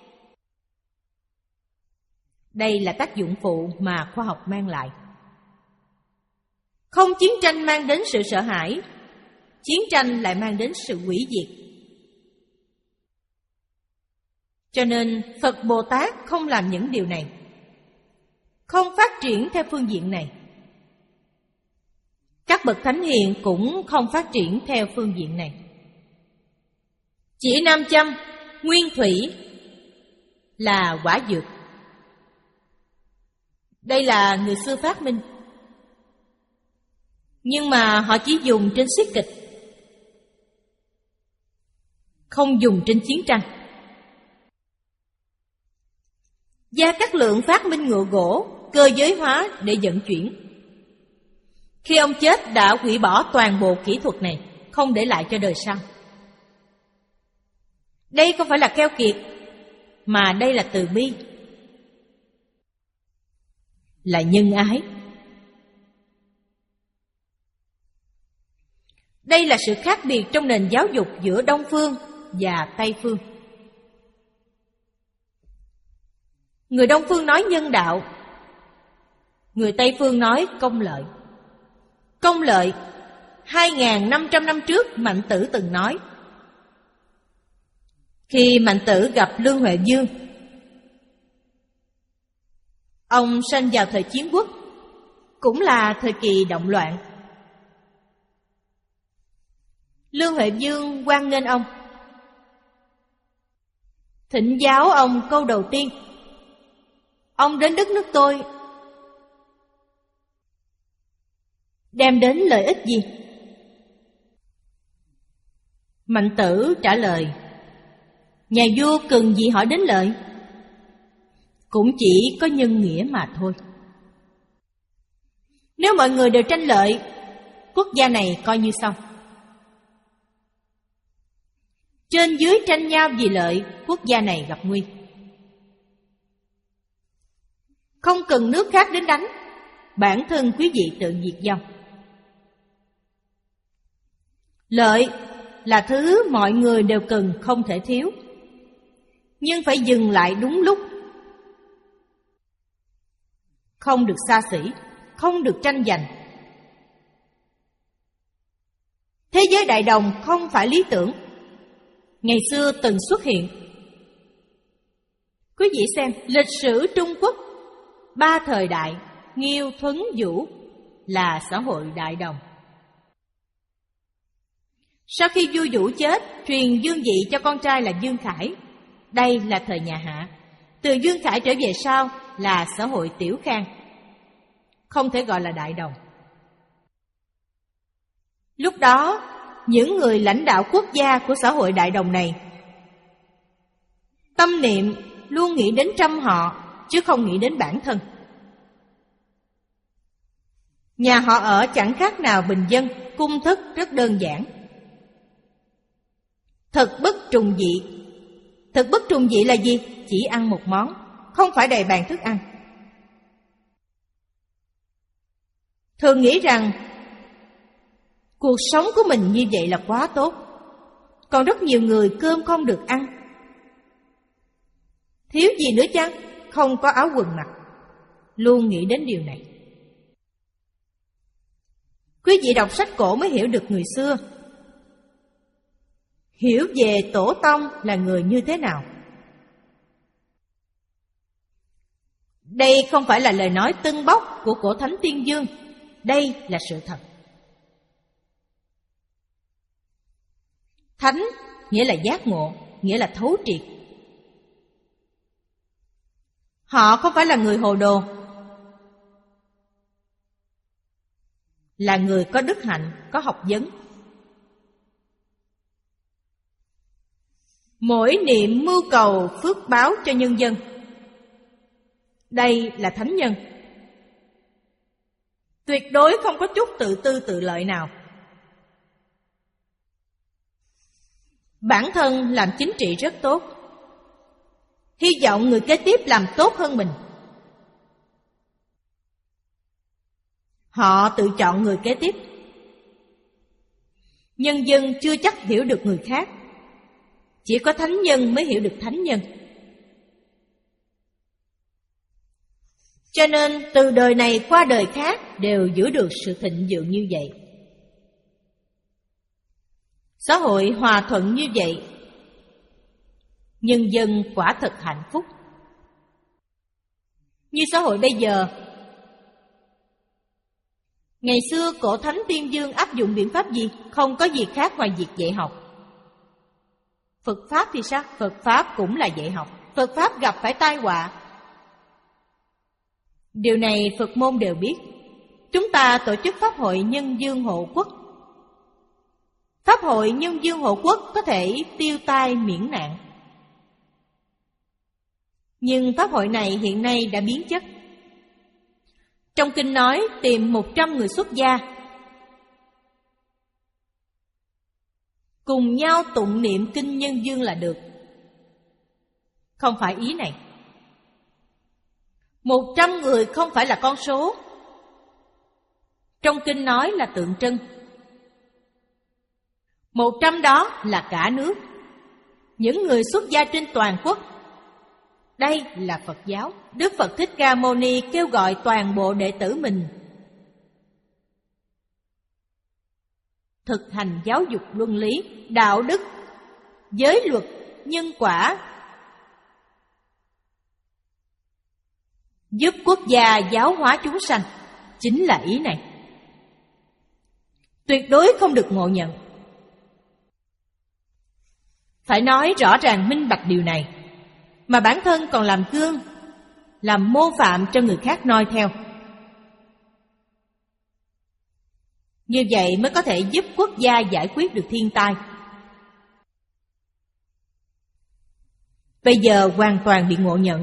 Đây là tác dụng phụ mà khoa học mang lại. Không chiến tranh mang đến sự sợ hãi, chiến tranh lại mang đến sự hủy diệt. Cho nên Phật Bồ Tát không làm những điều này, không phát triển theo phương diện này. Các bậc thánh hiền cũng không phát triển theo phương diện này. Chỉ nam châm, nguyên thủy là quả dược. Đây là người xưa phát minh, nhưng mà họ chỉ dùng trên xiết kịch, không dùng trên chiến tranh. Gia Cát Lượng phát minh ngựa gỗ, cơ giới hóa để vận chuyển. Khi ông chết đã hủy bỏ toàn bộ kỹ thuật này, không để lại cho đời sau. Đây không phải là keo kiệt, mà đây là từ bi, là nhân ái. Đây là sự khác biệt trong nền giáo dục giữa Đông phương và Tây phương. Người Đông phương nói nhân đạo, người Tây phương nói công lợi. Công lợi, hai nghìn năm trăm năm trước Mạnh Tử từng nói. Khi Mạnh Tử gặp Lương Huệ Dương, ông sinh vào thời chiến quốc, cũng là thời kỳ động loạn. Lương Huệ Dương hoan nghênh ông, thỉnh giáo ông câu đầu tiên: ông đến đất nước tôi đem đến lợi ích gì? Mạnh Tử trả lời: nhà vua cần gì hỏi đến lợi, cũng chỉ có nhân nghĩa mà thôi. Nếu mọi người đều tranh lợi, quốc gia này coi như xong. Trên dưới tranh nhau vì lợi, quốc gia này gặp nguy. Không cần nước khác đến đánh, bản thân quý vị tự diệt vong. Lợi là thứ mọi người đều cần, không thể thiếu, nhưng phải dừng lại đúng lúc. Không được xa xỉ, không được tranh giành. Thế giới đại đồng không phải lý tưởng, ngày xưa từng xuất hiện. Quý vị xem lịch sử Trung Quốc, ba thời đại Nghiêu, Thuấn, Vũ là xã hội đại đồng. Sau khi vua Vũ chết, truyền vương vị cho con trai là Dương Khải. Đây là thời nhà Hạ. Từ Dương Khải trở về sau là xã hội Tiểu Khang, không thể gọi là đại đồng. Lúc đó, những người lãnh đạo quốc gia của xã hội đại đồng này tâm niệm luôn nghĩ đến trăm họ, chứ không nghĩ đến bản thân. Nhà họ ở chẳng khác nào bình dân, cung thức rất đơn giản. Thật bất trùng dị. Thật bất trùng dị là gì? Chỉ ăn một món, không phải đầy bàn thức ăn. Thường nghĩ rằng cuộc sống của mình như vậy là quá tốt. Còn rất nhiều người cơm không được ăn. Thiếu gì nữa chăng? Không có áo quần mặc. Luôn nghĩ đến điều này. Quý vị đọc sách cổ mới hiểu được người xưa, hiểu về tổ tông là người như thế nào. Đây không phải là lời nói tưng bốc của cổ thánh Tiên Dương. Đây là sự thật. Thánh nghĩa là giác ngộ, nghĩa là thấu triệt. Họ không phải là người hồ đồ, là người có đức hạnh, có học vấn. Mỗi niệm mưu cầu phước báo cho nhân dân. Đây là thánh nhân. Tuyệt đối không có chút tự tư tự lợi nào. Bản thân làm chính trị rất tốt, hy vọng người kế tiếp làm tốt hơn mình. Họ tự chọn người kế tiếp. Nhân dân chưa chắc hiểu được người khác, chỉ có thánh nhân mới hiểu được thánh nhân. Cho nên từ đời này qua đời khác đều giữ được sự thịnh vượng như vậy. Xã hội hòa thuận như vậy, nhân dân quả thật hạnh phúc. Như xã hội bây giờ, ngày xưa cổ thánh Tiên Dương áp dụng biện pháp gì? Không có gì khác ngoài việc dạy học. Phật Pháp thì sao? Phật Pháp cũng là dạy học. Phật Pháp gặp phải tai họa, điều này Phật môn đều biết. Chúng ta tổ chức Pháp hội Nhân Dương Hộ Quốc. Pháp hội Nhân Dương Hộ Quốc có thể tiêu tai miễn nạn. Nhưng Pháp hội này hiện nay đã biến chất. Trong kinh nói tìm một trăm người xuất gia, cùng nhau tụng niệm kinh Nhân Dương là được. Không phải ý này. Một trăm người không phải là con số. Trong kinh nói là tượng trưng. Một trăm đó là cả nước, những người xuất gia trên toàn quốc. Đây là Phật giáo. Đức Phật Thích Ca Mâu Ni kêu gọi toàn bộ đệ tử mình thực hành giáo dục luân lý, đạo đức, giới luật, nhân quả, giúp quốc gia giáo hóa chúng sanh. Chính là ý này. Tuyệt đối không được ngộ nhận. Phải nói rõ ràng minh bạch điều này, mà bản thân còn làm gương, làm mô phạm cho người khác noi theo. Như vậy mới có thể giúp quốc gia giải quyết được thiên tai. Bây giờ hoàn toàn bị ngộ nhận.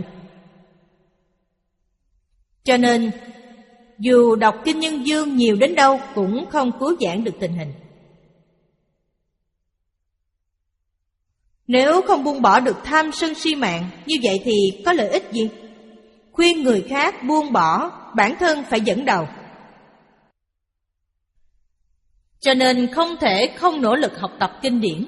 Cho nên dù đọc kinh Nhân Dương nhiều đến đâu cũng không cứu vãn được tình hình. Nếu không buông bỏ được tham sân si mạng, như vậy thì có lợi ích gì? Khuyên người khác buông bỏ, bản thân phải dẫn đầu. Cho nên không thể không nỗ lực học tập kinh điển.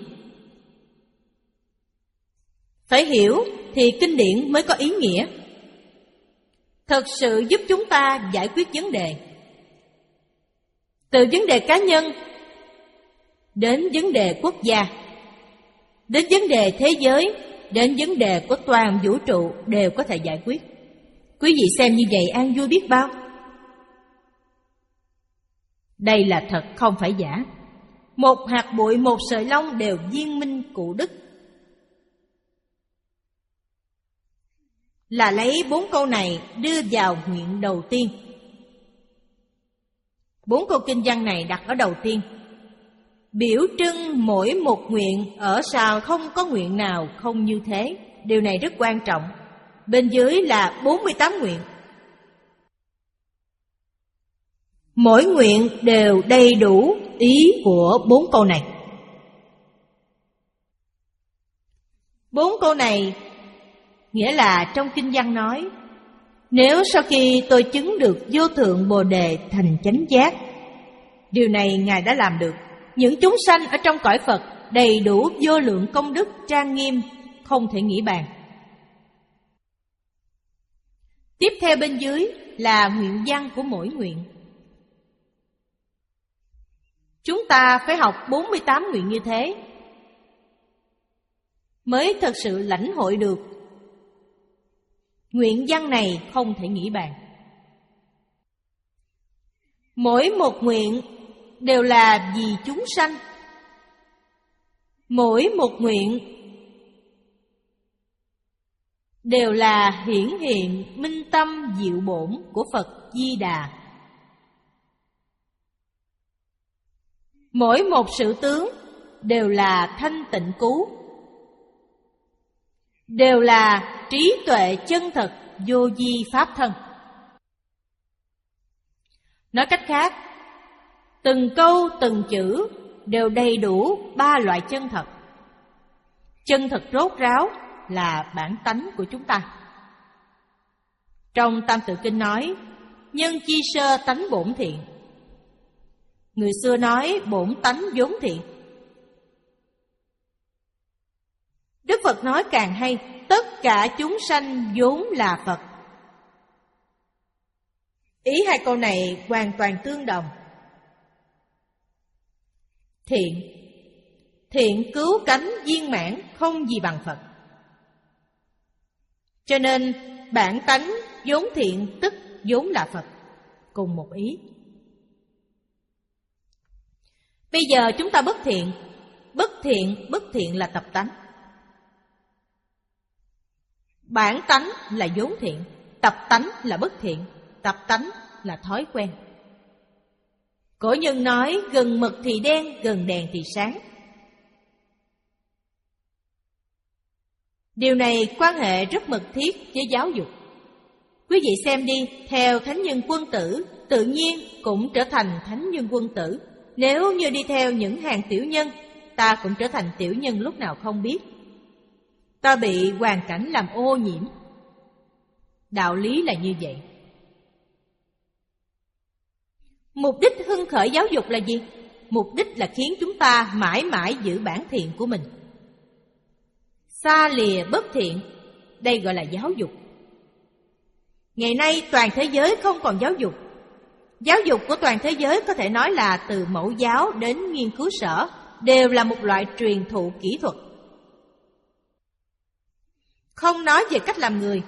Phải hiểu thì kinh điển mới có ý nghĩa, thật sự giúp chúng ta giải quyết vấn đề. Từ vấn đề cá nhân đến vấn đề quốc gia, đến vấn đề thế giới, đến vấn đề của toàn vũ trụ đều có thể giải quyết. Quý vị xem như vậy an vui biết bao. Đây là thật không phải giả. Một hạt bụi, một sợi lông đều viên minh cụ đức. Là lấy bốn câu này đưa vào nguyện đầu tiên. Bốn câu kinh văn này đặt ở đầu tiên, biểu trưng mỗi một nguyện, ở sao không có nguyện nào không như thế. Điều này rất quan trọng. Bên dưới là bốn mươi tám nguyện. Mỗi nguyện đều đầy đủ ý của bốn câu này. Bốn câu này nghĩa là trong kinh văn nói, nếu sau khi tôi chứng được vô thượng bồ đề thành chánh giác, điều này Ngài đã làm được. Những chúng sanh ở trong cõi Phật đầy đủ vô lượng công đức trang nghiêm, không thể nghĩ bàn. Tiếp theo bên dưới là nguyện văn của mỗi nguyện. Chúng ta phải học bốn mươi tám nguyện như thế mới thật sự lãnh hội được. Nguyện văn này không thể nghĩ bàn. Mỗi một nguyện đều là vì chúng sanh. Mỗi một nguyện đều là hiển hiện minh tâm diệu bổn của Phật Di Đà. Mỗi một sự tướng đều là thanh tịnh cứu, đều là trí tuệ chân thật vô vi pháp thân. Nói cách khác, từng câu từng chữ đều đầy đủ ba loại chân thật. Chân thật rốt ráo, là bản tánh của chúng ta. Trong Tam Tự Kinh nói, nhân chi sơ tánh bổn thiện. Người xưa nói bổn tánh vốn thiện. Đức Phật nói càng hay, tất cả chúng sanh vốn là Phật. Ý hai câu này hoàn toàn tương đồng. Thiện, thiện cứu cánh viên mãn, không gì bằng Phật. Cho nên bản tánh vốn thiện tức vốn là Phật, cùng một ý. Bây giờ chúng ta bất thiện. Bất thiện, bất thiện là tập tánh. Bản tánh là vốn thiện, tập tánh là bất thiện, tập tánh là thói quen. Cổ nhân nói gần mực thì đen, gần đèn thì sáng. Điều này quan hệ rất mật thiết với giáo dục. Quý vị xem đi, theo thánh nhân quân tử, tự nhiên cũng trở thành thánh nhân quân tử. Nếu như đi theo những hàng tiểu nhân, ta cũng trở thành tiểu nhân lúc nào không biết. Ta bị hoàn cảnh làm ô nhiễm. Đạo lý là như vậy. Mục đích hưng khởi giáo dục là gì? Mục đích là khiến chúng ta mãi mãi giữ bản thiện của mình, xa lìa bất thiện. Đây gọi là giáo dục. Ngày nay toàn thế giới không còn giáo dục. Giáo dục của toàn thế giới có thể nói là từ mẫu giáo đến nghiên cứu sở, đều là một loại truyền thụ kỹ thuật, không nói về cách làm người,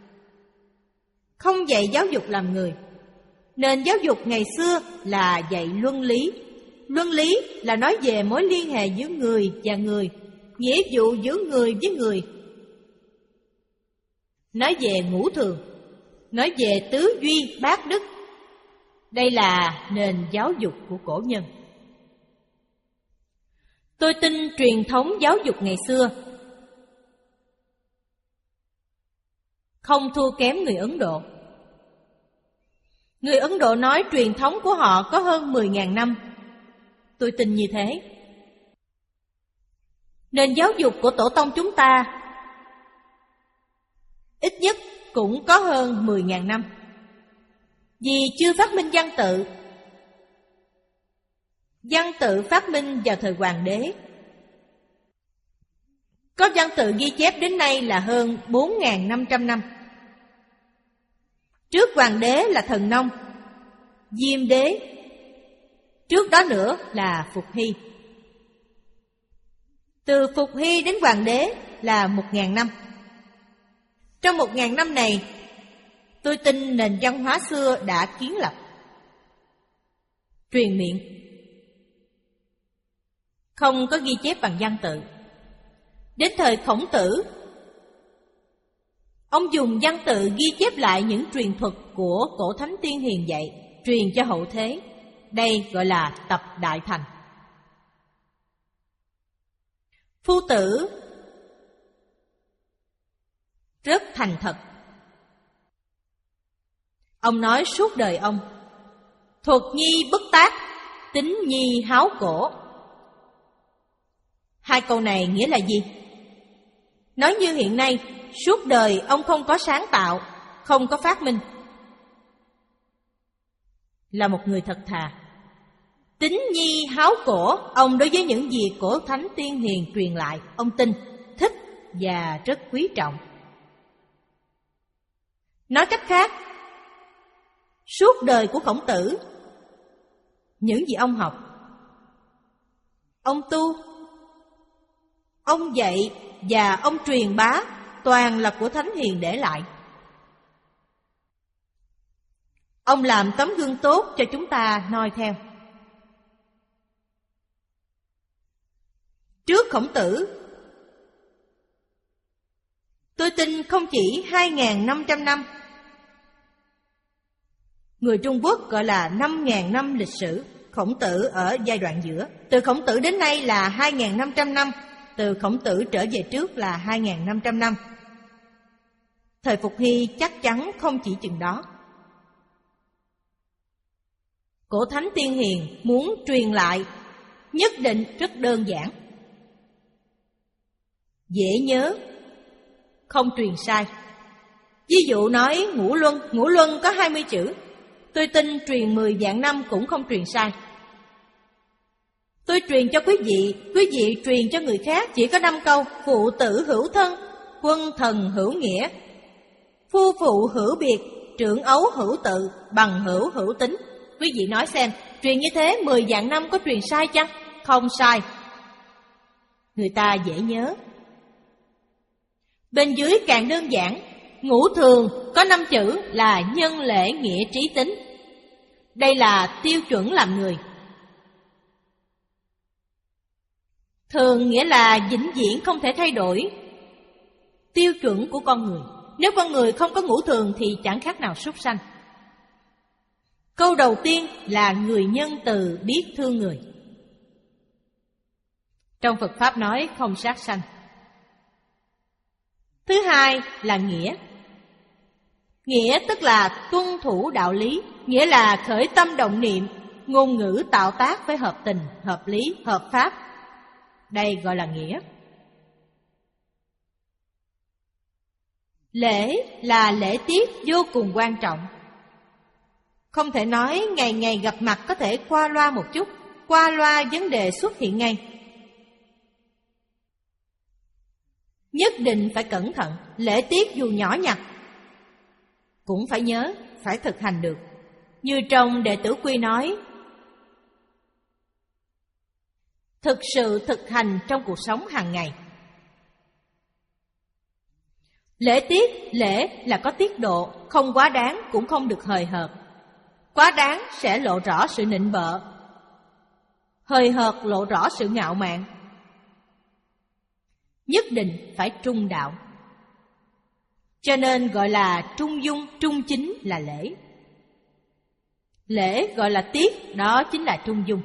không dạy giáo dục làm người. Nền giáo dục ngày xưa là dạy luân lý. Luân lý là nói về mối liên hệ giữa người và người, nghĩa vụ giữa người với người, nói về ngũ thường, nói về tứ duy bát đức. Đây là nền giáo dục của cổ nhân. Tôi tin truyền thống giáo dục ngày xưa không thua kém người Ấn Độ. Người Ấn Độ nói truyền thống của họ có hơn mười nghìn năm. Tôi tin như thế. Nền giáo dục của tổ tông chúng ta ít nhất cũng có hơn mười nghìn năm. Vì chưa phát minh văn tự. Văn tự phát minh vào thời Hoàng đế. Có văn tự ghi chép đến nay là hơn bốn nghìn năm trăm năm. Trước Hoàng đế là Thần Nông, Diêm đế. Trước đó nữa là Phục Hy. Từ Phục Hy đến Hoàng đế là một nghìn năm. Trong một nghìn năm này, tôi tin nền văn hóa xưa đã kiến lập, truyền miệng, không có ghi chép bằng văn tự. Đến thời Khổng Tử, ông dùng văn tự ghi chép lại những truyền thuật của cổ thánh tiên hiền dạy, truyền cho hậu thế. Đây gọi là tập đại thành. Phu Tử rất thành thật. Ông nói suốt đời ông, thuật nhi bất tác, tính nhi háo cổ. Hai câu này nghĩa là gì? Nói như hiện nay, suốt đời ông không có sáng tạo, không có phát minh, là một người thật thà. Tính nhi háo cổ, ông đối với những gì cổ thánh tiên hiền truyền lại, ông tin, thích và rất quý trọng. Nói cách khác, suốt đời của Khổng Tử, những gì ông học, ông tu, ông dạy và ông truyền bá toàn là của thánh hiền để lại. Ông làm tấm gương tốt cho chúng ta noi theo. Trước Khổng Tử, tôi tin không chỉ hai nghìn năm trăm năm. Người Trung Quốc gọi là năm nghìn năm lịch sử, Khổng Tử ở giai đoạn giữa. Từ Khổng Tử đến nay là hai nghìn năm trăm năm, từ Khổng Tử trở về trước là hai nghìn năm trăm năm. Thời Phục Hy chắc chắn không chỉ chừng đó. Cổ thánh tiên hiền muốn truyền lại nhất định rất đơn giản, dễ nhớ, không truyền sai. Ví dụ nói ngũ luân, ngũ luân có hai mươi chữ, tôi tin truyền mười vạn năm cũng không truyền sai. Tôi truyền cho quý vị, quý vị truyền cho người khác chỉ có năm câu: phụ tử hữu thân, quân thần hữu nghĩa, phu phụ hữu biệt, trưởng ấu hữu tự, bằng hữu hữu tính. Quý vị nói xem, truyền như thế mười vạn năm có truyền sai chăng? Không sai. Người ta dễ nhớ. Bên dưới càng đơn giản, ngũ thường có năm chữ là nhân lễ nghĩa trí tính. Đây là tiêu chuẩn làm người. Thường nghĩa là vĩnh viễn không thể thay đổi tiêu chuẩn của con người. Nếu con người không có ngũ thường thì chẳng khác nào súc sanh. Câu đầu tiên là người nhân từ biết thương người. Trong Phật Pháp nói không sát sanh. Thứ hai là nghĩa. Nghĩa tức là tuân thủ đạo lý, nghĩa là khởi tâm động niệm, ngôn ngữ tạo tác phải hợp tình, hợp lý, hợp pháp. Đây gọi là nghĩa. Lễ là lễ tiết vô cùng quan trọng. Không thể nói ngày ngày gặp mặt có thể qua loa một chút, qua loa vấn đề xuất hiện ngay. Nhất định phải cẩn thận, lễ tiết dù nhỏ nhặt cũng phải nhớ, phải thực hành được. Như trong Đệ Tử Quy nói, thực sự thực hành trong cuộc sống hàng ngày. Lễ tiết, lễ là có tiết độ, không quá đáng cũng không được hời hợt. Quá đáng sẽ lộ rõ sự nịnh bợ, hời hợt lộ rõ sự ngạo mạn. Nhất định phải trung đạo. Cho nên gọi là trung dung, trung chính là lễ. Lễ gọi là tiết, đó chính là trung dung.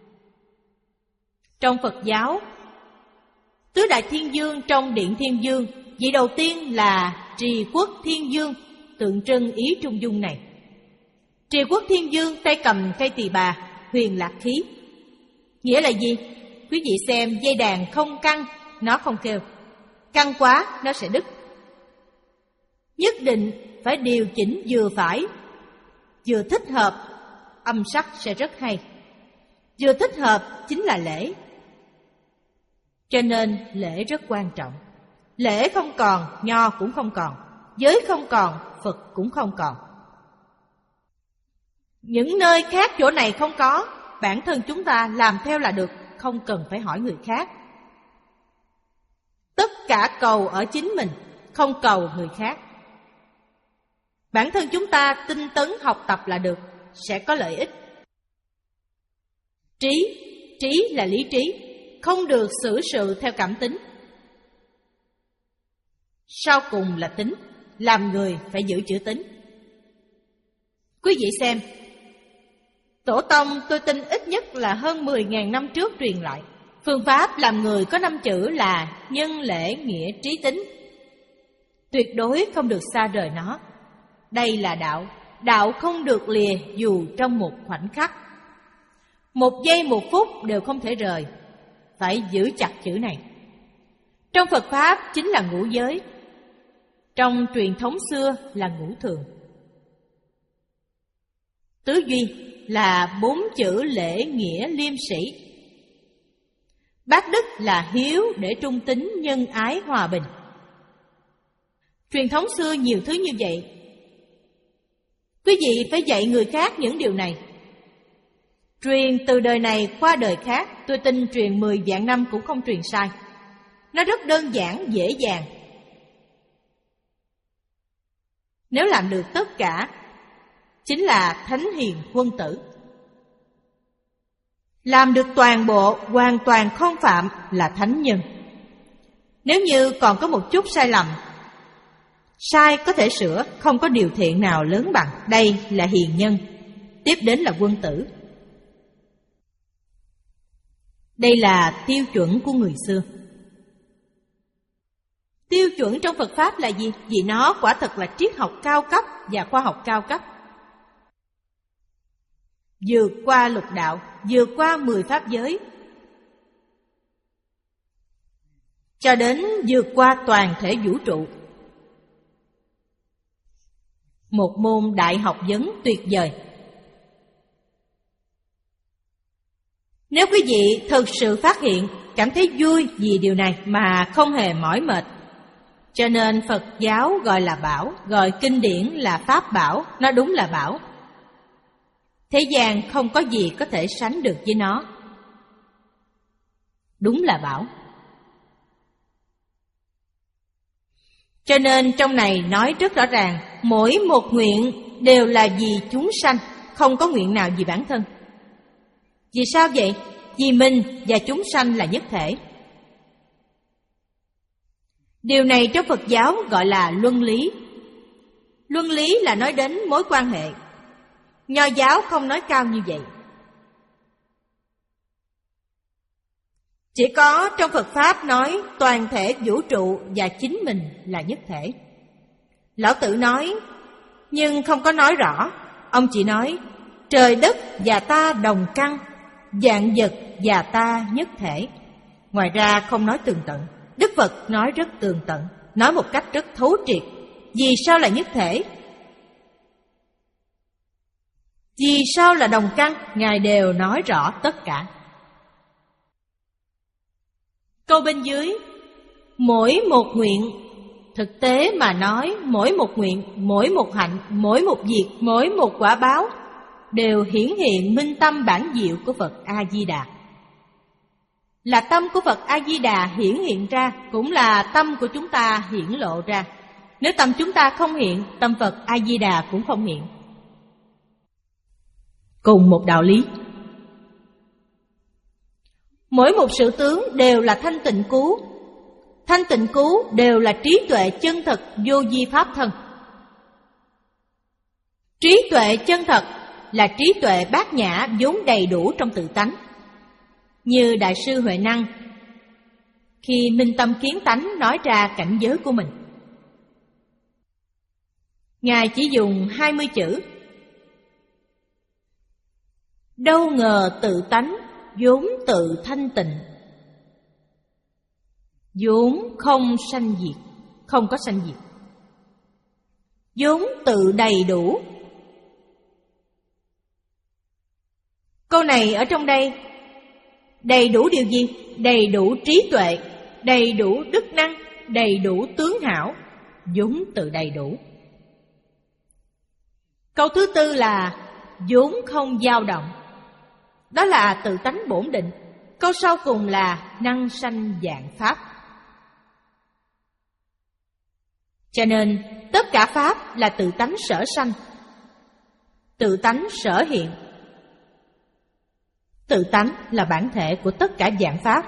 Trong Phật giáo, tứ đại thiên dương trong Điện Thiên Dương, vị đầu tiên là Trì Quốc Thiên Dương, tượng trưng ý trung dung này. Trì Quốc Thiên Dương tay cầm cây tỳ bà, huyền lạc khí. Nghĩa là gì? Quý vị xem dây đàn không căng, nó không kêu. Căng quá, nó sẽ đứt. Nhất định phải điều chỉnh vừa phải, vừa thích hợp, âm sắc sẽ rất hay. Vừa thích hợp chính là lễ. Cho nên lễ rất quan trọng. Lễ không còn, nho cũng không còn. Giới không còn, Phật cũng không còn. Những nơi khác chỗ này không có, bản thân chúng ta làm theo là được, không cần phải hỏi người khác. Tất cả cầu ở chính mình, không cầu người khác. Bản thân chúng ta tinh tấn học tập là được, sẽ có lợi ích. Trí, trí là lý trí, không được xử sự theo cảm tính. Sau cùng là tính, làm người phải giữ chữ tính. Quý vị xem, Tổ tông tôi tin ít nhất là hơn mười nghìn năm trước truyền lại. Phương pháp làm người có năm chữ là nhân lễ nghĩa trí tính. Tuyệt đối không được xa rời nó. Đây là đạo, đạo không được lìa dù trong một khoảnh khắc. Một giây một phút đều không thể rời, phải giữ chặt chữ này. Trong Phật Pháp chính là ngũ giới, trong truyền thống xưa là ngũ thường. Tứ duy là bốn chữ lễ nghĩa liêm sĩ. Bát đức là hiếu để trung tín nhân ái hòa bình. Truyền thống xưa nhiều thứ như vậy. Quý vị phải dạy người khác những điều này. Truyền từ đời này qua đời khác, tôi tin truyền mười vạn năm cũng không truyền sai. Nó rất đơn giản, dễ dàng. Nếu làm được tất cả, chính là thánh hiền quân tử. Làm được toàn bộ, hoàn toàn không phạm là thánh nhân. Nếu như còn có một chút sai lầm, sai có thể sửa, không có điều thiện nào lớn bằng. Đây là hiền nhân. Tiếp đến là quân tử. Đây là tiêu chuẩn của người xưa. Tiêu chuẩn trong Phật Pháp là gì? Vì nó quả thật là triết học cao cấp và khoa học cao cấp. Vượt qua lục đạo, vượt qua mười pháp giới, cho đến vượt qua toàn thể vũ trụ. một môn đại học vấn tuyệt vời. Nếu quý vị thực sự phát hiện, cảm thấy vui vì điều này mà không hề mỏi mệt, cho nên Phật giáo gọi là bảo, gọi kinh điển là pháp bảo, nó đúng là bảo. Thế gian không có gì có thể sánh được với nó. Đúng là bảo. Cho nên trong này nói rất rõ ràng, mỗi một nguyện đều là vì chúng sanh, không có nguyện nào vì bản thân. Vì sao vậy? Vì mình và chúng sanh là nhất thể. Điều này trong Phật giáo gọi là luân lý. Luân lý là nói đến mối quan hệ. Nho giáo không nói cao như vậy. Chỉ có trong Phật Pháp nói toàn thể vũ trụ và chính mình là nhất thể. Lão Tử nói, nhưng không có nói rõ. Ông chỉ nói, trời đất và ta đồng căn, vạn vật và ta nhất thể. Ngoài ra không nói tường tận. Đức Phật nói rất tường tận, nói một cách rất thấu triệt. Vì sao là nhất thể? Vì sao là đồng căn? Ngài đều nói rõ tất cả. Câu bên dưới, mỗi một nguyện, thực tế mà nói, mỗi một nguyện, mỗi một hạnh, mỗi một việc, mỗi một quả báo đều hiển hiện minh tâm bản diệu của Phật A-di-đà. Là tâm của Phật A-di-đà hiển hiện ra, cũng là tâm của chúng ta hiển lộ ra. Nếu tâm chúng ta không hiện, tâm Phật A-di-đà cũng không hiện. Cùng một đạo lý. Mỗi một sự tướng đều là thanh tịnh cứu. Thanh tịnh cứu đều là trí tuệ chân thật vô vi pháp thân. Trí tuệ chân thật là trí tuệ bát nhã vốn đầy đủ trong tự tánh. Như Đại sư Huệ Năng khi minh tâm kiến tánh nói ra cảnh giới của mình, Ngài chỉ dùng hai mươi chữ: đâu ngờ tự tánh vốn tự thanh tịnh, vốn không sanh diệt, không có sanh diệt, vốn tự đầy đủ. Câu này ở trong đây đầy đủ điều gì? Đầy đủ trí tuệ, đầy đủ đức năng, đầy đủ tướng hảo, vốn tự đầy đủ. Câu thứ tư là vốn không dao động, đó là tự tánh bổn định. Câu sau cùng là năng sanh vạn pháp. Cho nên tất cả pháp là tự tánh sở sanh, tự tánh sở hiện. Tự tánh là bản thể của tất cả vạn pháp,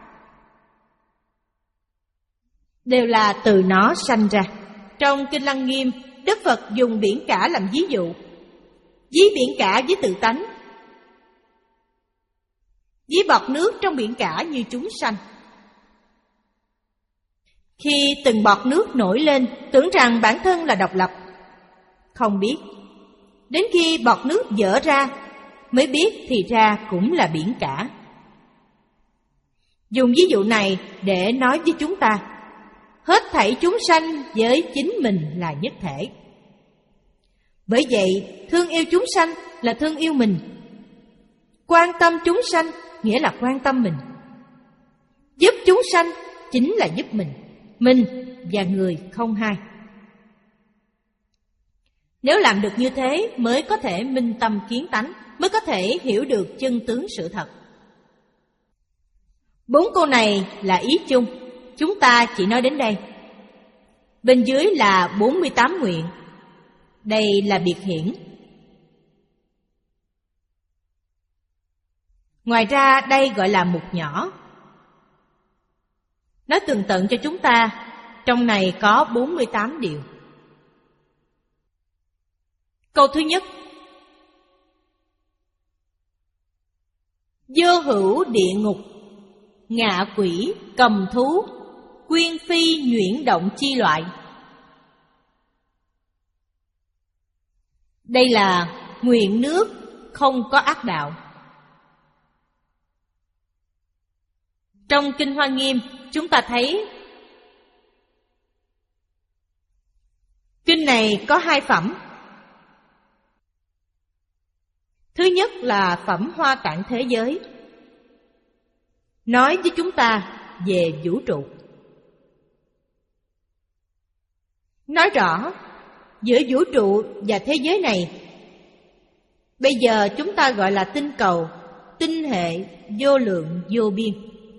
đều là từ nó sanh ra. Trong Kinh Lăng Nghiêm, Đức Phật dùng biển cả làm ví dụ, ví biển cả với tự tánh, ví bọt nước trong biển cả như chúng sanh. Khi từng bọt nước nổi lên, tưởng rằng bản thân là độc lập, không biết. Đến khi bọt nước vỡ ra, mới biết thì ra cũng là biển cả. Dùng ví dụ này để nói với chúng ta, hết thảy chúng sanh với chính mình là nhất thể. Bởi vậy, thương yêu chúng sanh là thương yêu mình, quan tâm chúng sanh nghĩa là quan tâm mình, giúp chúng sanh chính là giúp mình. Mình và người không hai. Nếu làm được như thế mới có thể minh tâm kiến tánh, mới có thể hiểu được chân tướng sự thật. Bốn câu này là ý chung, chúng ta chỉ nói đến đây. Bên dưới là bốn mươi tám nguyện, đây là biệt hiển. Ngoài ra đây gọi là mục nhỏ. Nói tường tận cho chúng ta, trong này có bốn mươi tám điều. Câu thứ nhất: vô hữu địa ngục, ngạ quỷ, cầm thú, quyên phi, nhuyễn động chi loại. Đây là nguyện nước không có ác đạo. Trong Kinh Hoa Nghiêm, chúng ta thấy kinh này có hai phẩm, nhất là phẩm Hoa Tạng thế giới, nói với chúng ta về vũ trụ. Nói rõ giữa vũ trụ và thế giới này, bây giờ chúng ta gọi là tinh cầu, tinh hệ vô lượng vô biên.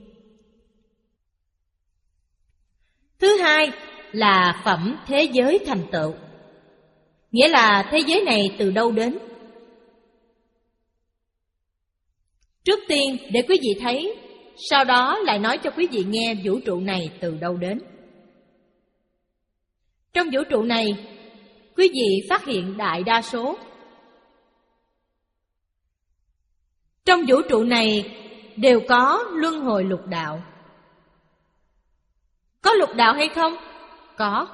Thứ hai là phẩm thế giới thành tựu, nghĩa là thế giới này từ đâu đến. Trước tiên để quý vị thấy, sau đó lại nói cho quý vị nghe vũ trụ này từ đâu đến. Trong vũ trụ này, quý vị phát hiện đại đa số. Trong vũ trụ này đều có luân hồi lục đạo. Có lục đạo hay không? Có.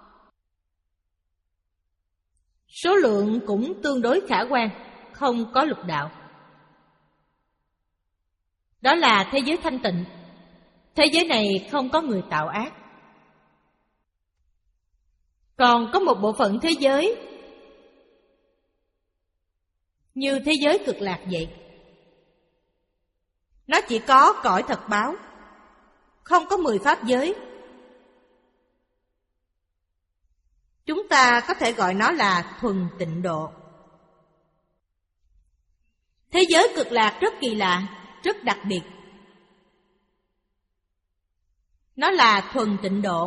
Số lượng cũng tương đối khả quan, không có lục đạo. Đó là thế giới thanh tịnh. Thế giới này không có người tạo ác. Còn có một bộ phận thế giới như thế giới cực lạc vậy. Nó chỉ có cõi thật báo, không có mười pháp giới. Chúng ta có thể gọi nó là thuần tịnh độ. Thế giới cực lạc rất kỳ lạ, rất đặc biệt. Nó là thuần tịnh độ,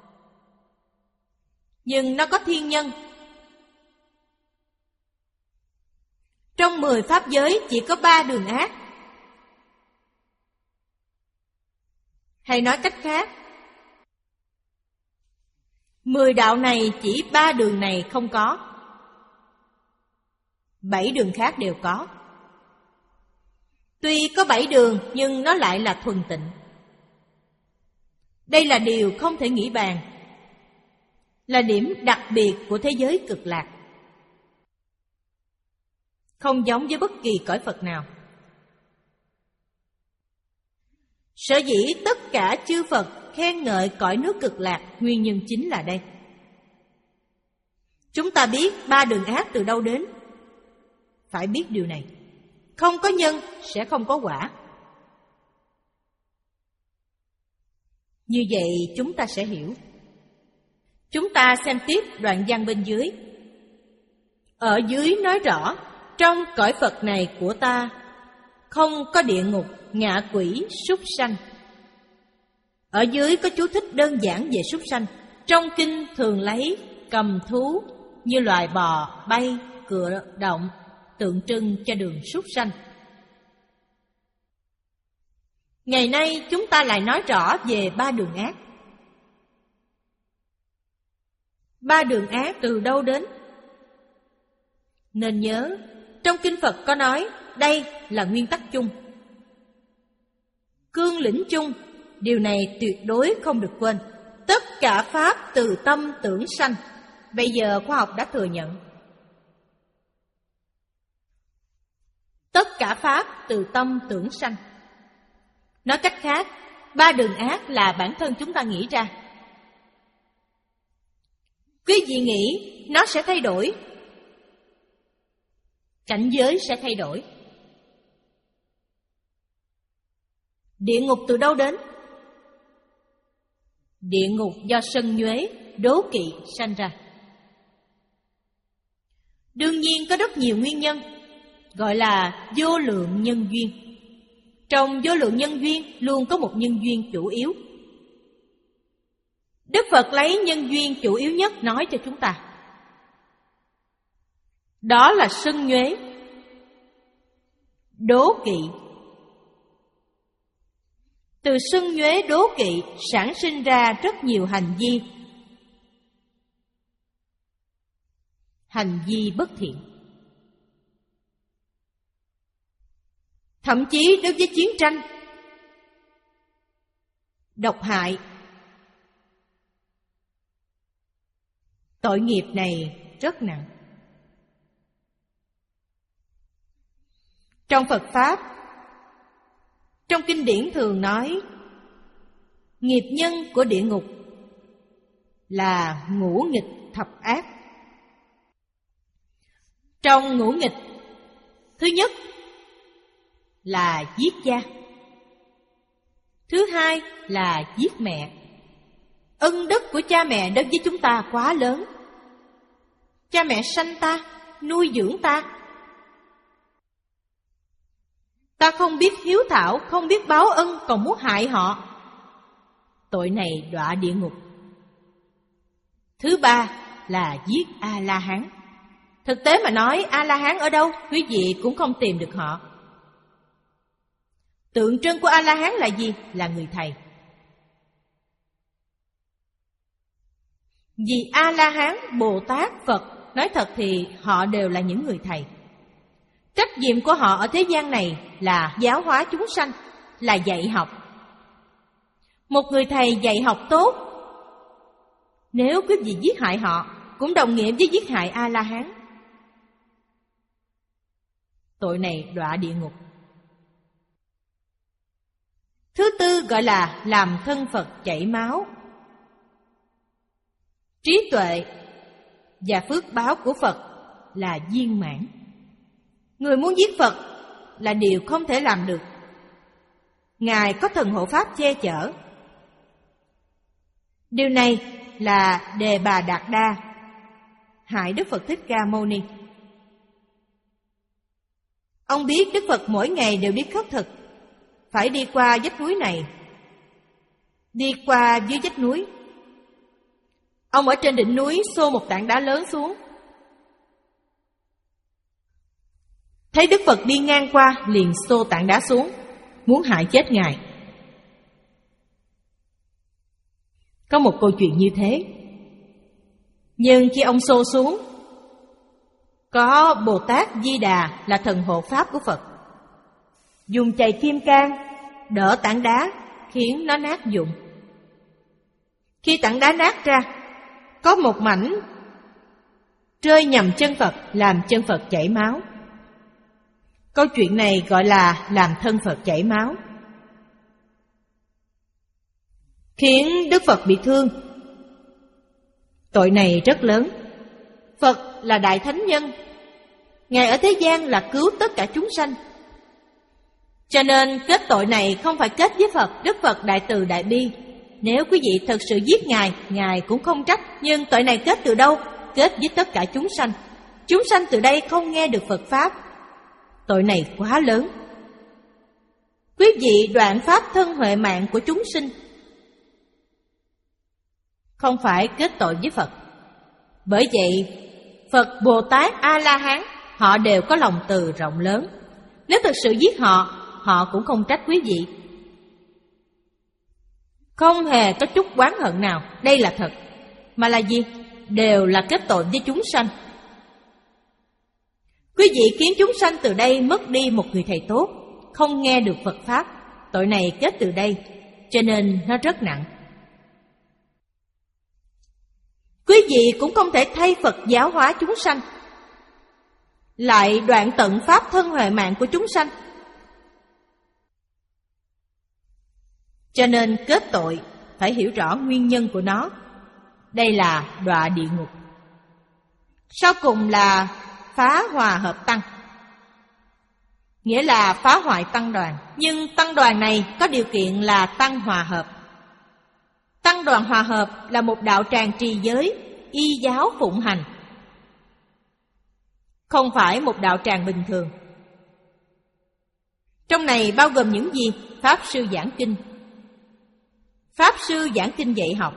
nhưng nó có thiên nhân. Trong mười pháp giới chỉ có ba đường ác. Hay nói cách khác, mười đạo này chỉ ba đường này không có, bảy đường khác đều có. Tuy có bảy đường nhưng nó lại là thuần tịnh. Đây là điều không thể nghĩ bàn, là điểm đặc biệt của thế giới cực lạc, không giống với bất kỳ cõi Phật nào. Sở dĩ tất cả chư Phật khen ngợi cõi nước cực lạc, nguyên nhân chính là đây. Chúng ta biết ba đường ác từ đâu đến, phải biết điều này. Không có nhân sẽ không có quả. Như vậy chúng ta sẽ hiểu. Chúng ta xem tiếp đoạn văn bên dưới. Ở dưới nói rõ, trong cõi Phật này của ta không có địa ngục, ngạ quỷ, súc sanh. Ở dưới có chú thích đơn giản về súc sanh. Trong kinh thường lấy cầm thú như loài bò, bay, cựa động, tượng trưng cho đường súc sanh. Ngày nay chúng ta lại nói rõ về ba đường ác. Ba đường ác từ đâu đến? Nên nhớ, trong kinh Phật có nói đây là nguyên tắc chung, cương lĩnh chung. Điều này tuyệt đối không được quên. Tất cả pháp từ tâm tưởng sanh. Bây giờ khoa học đã thừa nhận. Tất cả pháp từ tâm tưởng sanh. Nói cách khác, ba đường ác là bản thân chúng ta nghĩ ra. Quý vị nghĩ nó sẽ thay đổi, cảnh giới sẽ thay đổi. Địa ngục từ đâu đến? Địa ngục do sân nhuế, đố kỵ sanh ra. Đương nhiên có rất nhiều nguyên nhân, gọi là vô lượng nhân duyên. Trong vô lượng nhân duyên luôn có một nhân duyên chủ yếu. Đức Phật lấy nhân duyên chủ yếu nhất nói cho chúng ta. Đó là sân nhuế, đố kỵ. Từ sân nhuế đố kỵ sản sinh ra rất nhiều hành vi. Hành vi bất thiện. Thậm chí đối với chiến tranh, độc hại. Tội nghiệp này rất nặng. Trong Phật Pháp, trong kinh điển thường nói, nghiệp nhân của địa ngục là ngũ nghịch thập ác. Trong ngũ nghịch, Thứ nhất là giết cha. Thứ hai là giết mẹ. Ân đức của cha mẹ đối với chúng ta quá lớn. Cha mẹ sanh ta, nuôi dưỡng ta. Ta không biết hiếu thảo, không biết báo ân, còn muốn hại họ. Tội này đọa địa ngục. Thứ ba là giết A-la-hán. Thực tế mà nói, A-la-hán ở đâu, quý vị cũng không tìm được họ. Tượng trưng của A-la-hán là gì? Là người thầy. Vì A-la-hán, Bồ Tát, Phật, nói thật thì họ đều là những người thầy. Trách nhiệm của họ ở thế gian này là giáo hóa chúng sanh, là dạy học. Một người thầy dạy học tốt, nếu quý vị giết hại họ, cũng đồng nghĩa với giết hại A-la-hán. Tội này đọa địa ngục. Thứ tư gọi là làm thân Phật chảy máu. Trí tuệ và phước báo của Phật là viên mãn. Người muốn giết Phật là điều không thể làm được. Ngài có thần hộ pháp che chở. Điều này là Đề Bà Đạt Đa hại Đức Phật Thích Ca Mâu Ni. Ông biết Đức Phật mỗi ngày đều đi khất thực, phải đi qua vách núi này, đi qua dưới vách núi. Ông ở trên đỉnh núi xô một tảng đá lớn xuống. Thấy Đức Phật đi ngang qua, liền xô tảng đá xuống, muốn hại chết Ngài. Có một câu chuyện như thế. Nhưng khi ông xô xuống, có Bồ Tát Di Đà là thần hộ pháp của Phật, dùng chày kim cang đỡ tảng đá, khiến nó nát vụn. Khi tảng đá nát ra, có một mảnh rơi nhầm chân Phật, làm chân Phật chảy máu. Câu chuyện này gọi là làm thân Phật chảy máu, khiến Đức Phật bị thương. Tội này rất lớn. Phật là Đại Thánh Nhân, Ngài ở thế gian là cứu tất cả chúng sanh. Cho nên kết tội này không phải kết với Phật. Đức Phật đại từ đại bi, nếu quý vị thật sự giết Ngài, Ngài cũng không trách. Nhưng tội này kết từ đâu? Kết với tất cả chúng sanh. Chúng sanh từ đây không nghe được Phật Pháp. Tội này quá lớn. Quý vị đoạn Pháp thân huệ mạng của chúng sinh, không phải kết tội với Phật. Bởi vậy, Phật, Bồ Tát, A-la-hán, họ đều có lòng từ rộng lớn. Nếu thực sự giết họ, họ cũng không trách quý vị. Không hề có chút oán hận nào. Đây là thật. Mà là gì? Đều là kết tội với chúng sanh. Quý vị khiến chúng sanh từ đây mất đi một người thầy tốt, không nghe được Phật Pháp. Tội này kết từ đây, cho nên nó rất nặng. Quý vị cũng không thể thay Phật giáo hóa chúng sanh, lại đoạn tận Pháp thân huệ mạng của chúng sanh. Cho nên kết tội phải hiểu rõ nguyên nhân của nó. Đây là đọa địa ngục. Sau cùng là phá hòa hợp tăng, nghĩa là phá hoại tăng đoàn. Nhưng tăng đoàn này có điều kiện là tăng hòa hợp. Tăng đoàn hòa hợp là một đạo tràng trì giới, y giáo phụng hành, không phải một đạo tràng bình thường. Trong này bao gồm những gì? Pháp sư giảng kinh, Pháp sư giảng kinh dạy học.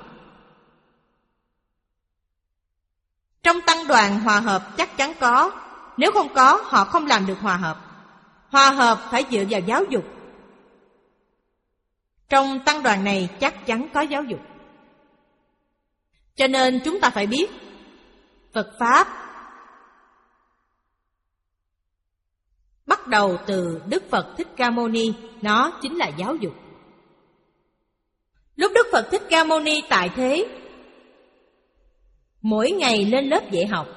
Trong tăng đoàn hòa hợp chắc chắn có. Nếu không có, họ không làm được hòa hợp. Hòa hợp phải dựa vào giáo dục. Trong tăng đoàn này chắc chắn có giáo dục. Cho nên chúng ta phải biết Phật Pháp bắt đầu từ Đức Phật Thích Ca Mâu Ni, nó chính là giáo dục. Lúc Đức Phật Thích Ca Mâu Ni tại thế, mỗi ngày lên lớp dạy học.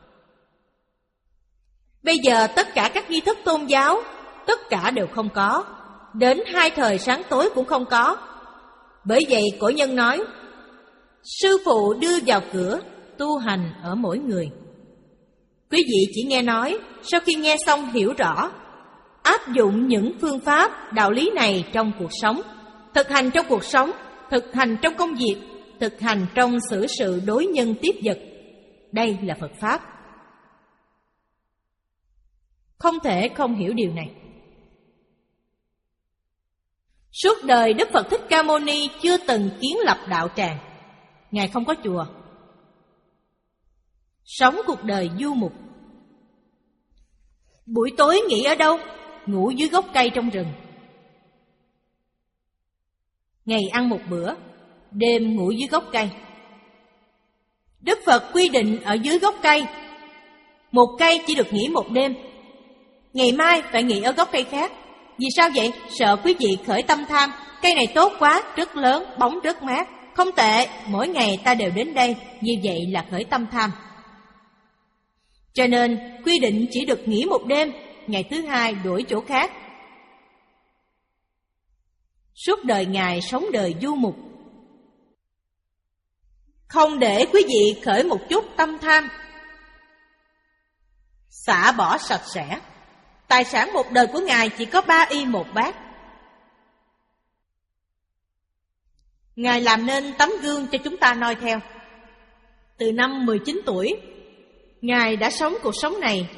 Bây giờ tất cả các nghi thức tôn giáo, tất cả đều không có. Đến hai thời sáng tối cũng không có. Bởi vậy cổ nhân nói, sư phụ đưa vào cửa, tu hành ở mỗi người. Quý vị chỉ nghe nói, sau khi nghe xong hiểu rõ, áp dụng những phương pháp, đạo lý này trong cuộc sống, thực hành trong cuộc sống, thực hành trong công việc, thực hành trong xử sự đối nhân tiếp vật. Đây là Phật Pháp. Không thể không hiểu điều này. Suốt đời Đức Phật Thích Ca Mâu Ni chưa từng kiến lập đạo tràng. Ngài không có chùa. Sống cuộc đời du mục. Buổi tối nghỉ ở đâu? Ngủ dưới gốc cây trong rừng. Ngày ăn một bữa, đêm ngủ dưới gốc cây. Đức Phật quy định ở dưới gốc cây, một cây chỉ được nghỉ một đêm, ngày mai phải nghỉ ở gốc cây khác. Vì sao vậy? Sợ quý vị khởi tâm tham. Cây này tốt quá, rất lớn, bóng rất mát, không tệ, mỗi ngày ta đều đến đây. Như vậy là khởi tâm tham. Cho nên quy định chỉ được nghỉ một đêm, ngày thứ hai đổi chỗ khác. Suốt đời Ngài sống đời du mục, không để quý vị khởi một chút tâm tham, xả bỏ sạch sẽ. Tài sản một đời của Ngài chỉ có ba y một bát. Ngài làm nên tấm gương cho chúng ta noi theo. Từ năm mười chín tuổi, Ngài đã sống cuộc sống này.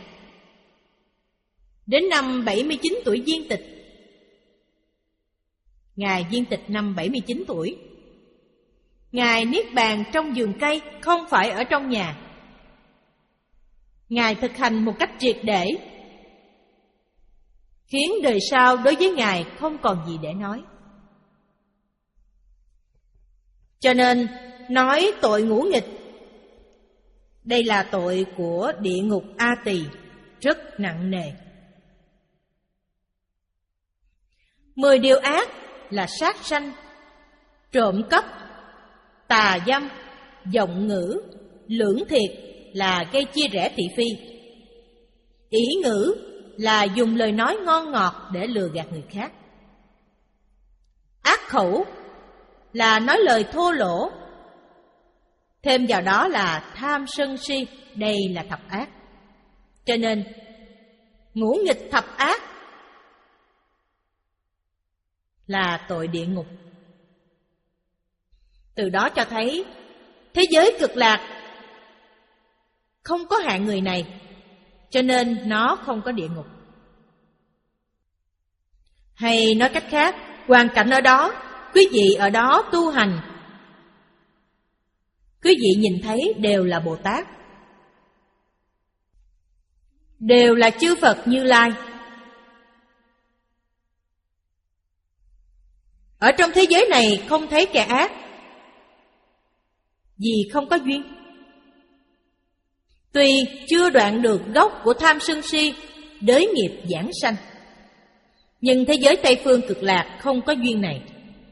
Đến năm bảy mươi chín tuổi viên tịch. Ngài viên tịch năm bảy mươi chín tuổi. Ngài niết bàn trong vườn cây, không phải ở trong nhà. Ngài thực hành một cách triệt để, khiến đời sau đối với Ngài không còn gì để nói. Cho nên nói tội ngũ nghịch, đây là tội của địa ngục A Tỳ, rất nặng nề. Mười điều ác là sát sanh, trộm cắp, tà dâm, vọng ngữ, lưỡng thiệt là gây chia rẽ thị phi. Ỷ ngữ là dùng lời nói ngon ngọt để lừa gạt người khác. Ác khẩu là nói lời thô lỗ. Thêm vào đó là tham sân si, đây là thập ác. Cho nên ngũ nghịch thập ác là tội địa ngục. Từ đó cho thấy thế giới cực lạc không có hạng người này, cho nên nó không có địa ngục. Hay nói cách khác, hoàn cảnh ở đó, quý vị ở đó tu hành, quý vị nhìn thấy đều là Bồ Tát, đều là chư Phật Như Lai. Ở trong thế giới này không thấy kẻ ác, vì không có duyên. Tuy chưa đoạn được gốc của tham sân si, đới nghiệp giảng sanh, nhưng thế giới Tây Phương Cực Lạc không có duyên này.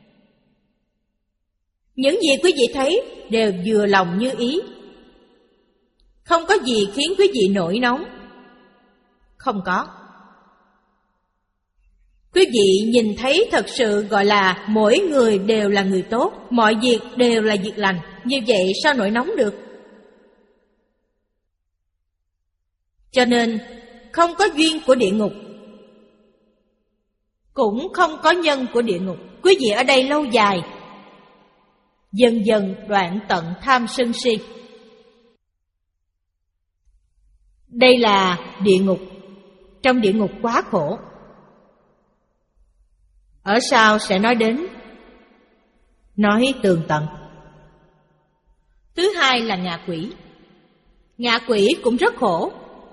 Những gì quý vị thấy đều vừa lòng như ý, không có gì khiến quý vị nổi nóng. Không có. Quý vị nhìn thấy thật sự gọi là mỗi người đều là người tốt, mọi việc đều là việc lành. Như vậy sao nổi nóng được? Cho nên không có duyên của địa ngục, cũng không có nhân của địa ngục. Quý vị ở đây lâu dài, dần dần đoạn tận tham sân si. Đây là địa ngục. Trong địa ngục quá khổ. Ở sau sẽ nói đến, nói tường tận. Thứ hai là ngạ quỷ. Ngạ quỷ cũng rất khổ.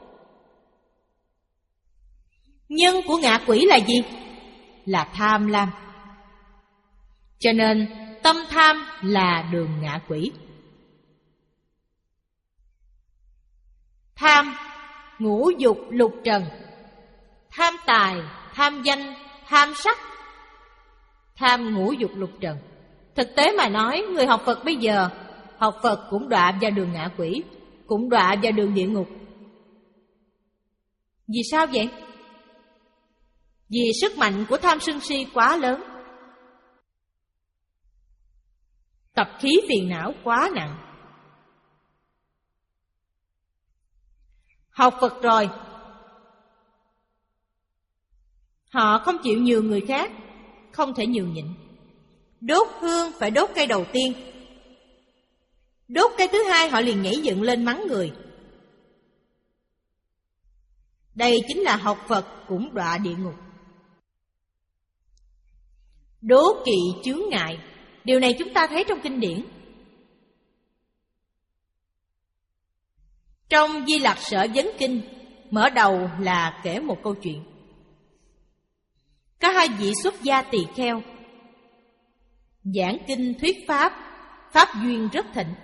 Nhân của ngạ quỷ là gì? Là tham lam. Cho nên tâm tham là đường ngạ quỷ. Tham, ngũ dục lục trần. Tham tài, tham danh, tham sắc. Tham ngũ dục lục trần. Thực tế mà nói, người học Phật bây giờ, học Phật cũng đọa vào đường ngạ quỷ, cũng đọa vào đường địa ngục. Vì sao vậy? Vì sức mạnh của tham sân si quá lớn, tập khí phiền não quá nặng. Học Phật rồi, họ không chịu nhường người khác, không thể nhường nhịn. Đốt hương phải đốt cây đầu tiên, đốt cây thứ hai họ liền nhảy dựng lên mắng người. Đây chính là học Phật cũng đọa địa ngục. Đố kỵ chướng ngại, điều này chúng ta thấy trong kinh điển. Trong Di Lặc Sở Vấn Kinh, mở đầu là kể một câu chuyện. Có hai vị xuất gia tỳ kheo giảng kinh thuyết pháp, pháp duyên rất thịnh.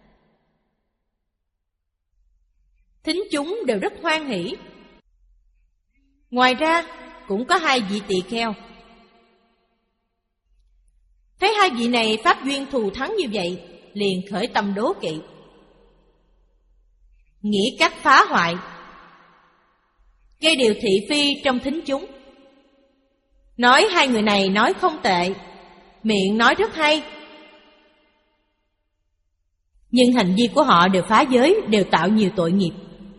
Thính chúng đều rất hoan hỷ. Ngoài ra cũng có hai vị tỳ kheo thấy hai vị này pháp duyên thù thắng như vậy, liền khởi tâm đố kỵ, nghĩ cách phá hoại, gây điều thị phi trong thính chúng. Nói hai người này nói không tệ, miệng nói rất hay, nhưng hành vi của họ đều phá giới, đều tạo nhiều tội nghiệp.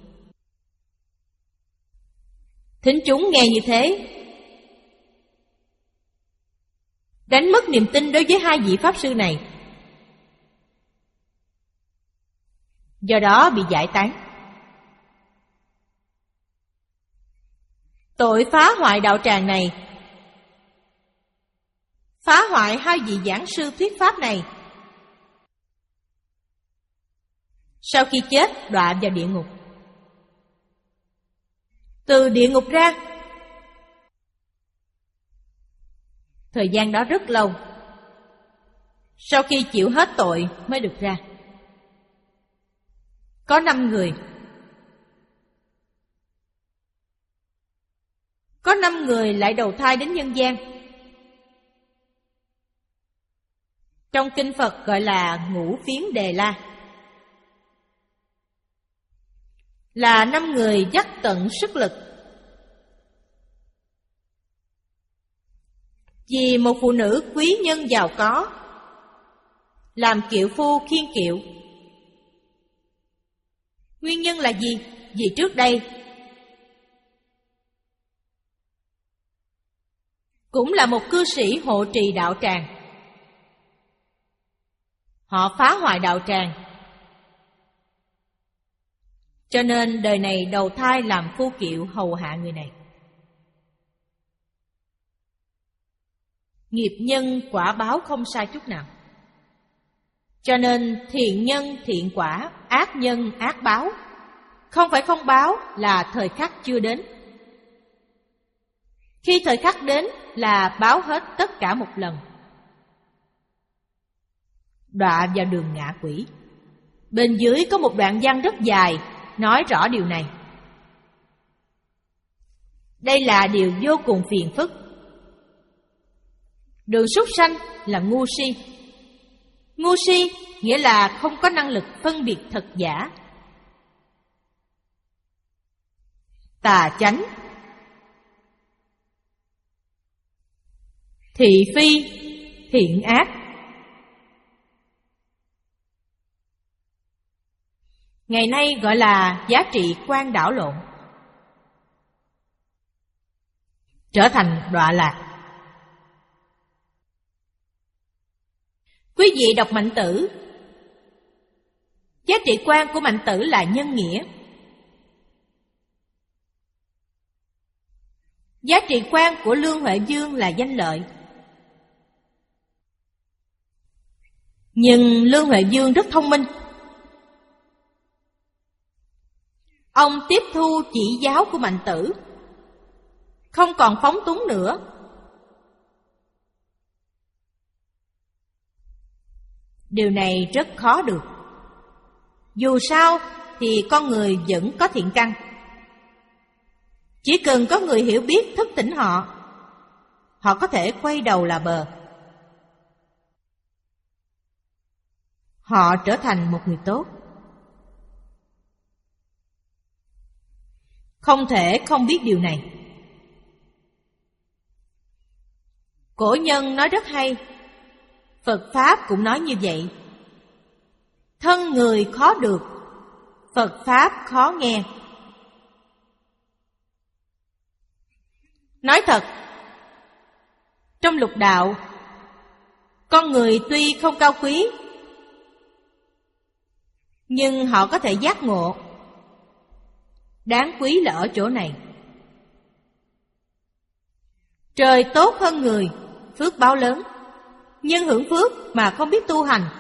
Thính chúng nghe như thế, đánh mất niềm tin đối với hai vị pháp sư này, do đó bị giải tán. Tội phá hoại đạo tràng này, phá hoại hai vị giảng sư thuyết pháp này, sau khi chết đọa vào địa ngục. Từ địa ngục ra, thời gian đó rất lâu, sau khi chịu hết tội mới được ra. Có năm người, có năm người lại đầu thai đến nhân gian. Trong kinh Phật gọi là ngũ phiến đề la, là năm người dốc tận sức lực vì một phụ nữ quý nhân giàu có, làm kiệu phu khiêng kiệu. Nguyên nhân là gì? Vì trước đây cũng là một cư sĩ hộ trì đạo tràng, họ phá hoại đạo tràng, cho nên đời này đầu thai làm phu kiệu hầu hạ người này. Nghiệp nhân quả báo không sai chút nào. Cho nên thiện nhân thiện quả, ác nhân ác báo. Không phải không báo, là thời khắc chưa đến. Khi thời khắc đến là báo hết tất cả một lần, đọa vào đường ngạ quỷ. Bên dưới có một đoạn văn rất dài nói rõ điều này. Đây là điều vô cùng phiền phức. Đường súc sanh là ngu si. Ngu si nghĩa là không có năng lực phân biệt thật giả. Tà chánh, thị phi, thiện ác. Ngày nay gọi là giá trị quan đảo lộn, trở thành đọa lạc. Quý vị đọc Mạnh Tử, giá trị quan của Mạnh Tử là nhân nghĩa. Giá trị quan của Lương Huệ Dương là danh lợi. Nhưng Lương Huệ Dương rất thông minh. Ông tiếp thu chỉ giáo của Mạnh Tử, không còn phóng túng nữa. Điều này rất khó được. Dù sao thì con người vẫn có thiện căn. Chỉ cần có người hiểu biết thức tỉnh họ, họ có thể quay đầu là bờ. Họ trở thành một người tốt. Không thể không biết điều này. Cổ nhân nói rất hay, Phật Pháp cũng nói như vậy. Thân người khó được, Phật Pháp khó nghe. Nói thật, trong lục đạo, con người tuy không cao quý, nhưng họ có thể giác ngộ. Đáng quý là ở chỗ này. Trời tốt hơn người, phước báo lớn, nhưng hưởng phước mà không biết tu hành.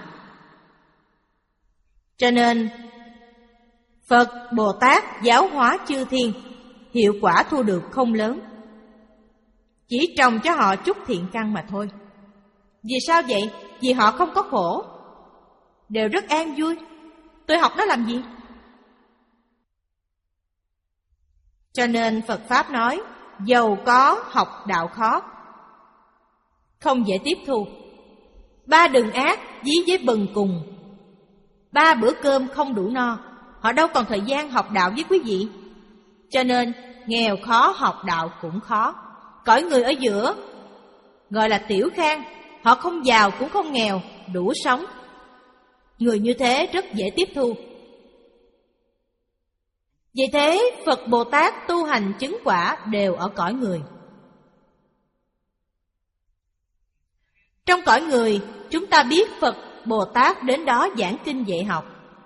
Cho nên Phật, Bồ Tát giáo hóa chư thiên, hiệu quả thu được không lớn, chỉ trồng cho họ chút thiện căn mà thôi. Vì sao vậy? Vì họ không có khổ, đều rất an vui. Tôi học nó làm gì? Cho nên Phật Pháp nói, giàu có học đạo khó, không dễ tiếp thu. Ba đường ác dí với bần cùng, ba bữa cơm không đủ no, họ đâu còn thời gian học đạo với quý vị. Cho nên nghèo khó học đạo cũng khó. Cõi người ở giữa gọi là tiểu khang, họ không giàu cũng không nghèo, đủ sống. Người như thế rất dễ tiếp thu. Vì thế Phật Bồ Tát tu hành chứng quả đều ở cõi người. Trong cõi người, chúng ta biết Phật Bồ Tát đến đó giảng kinh dạy học.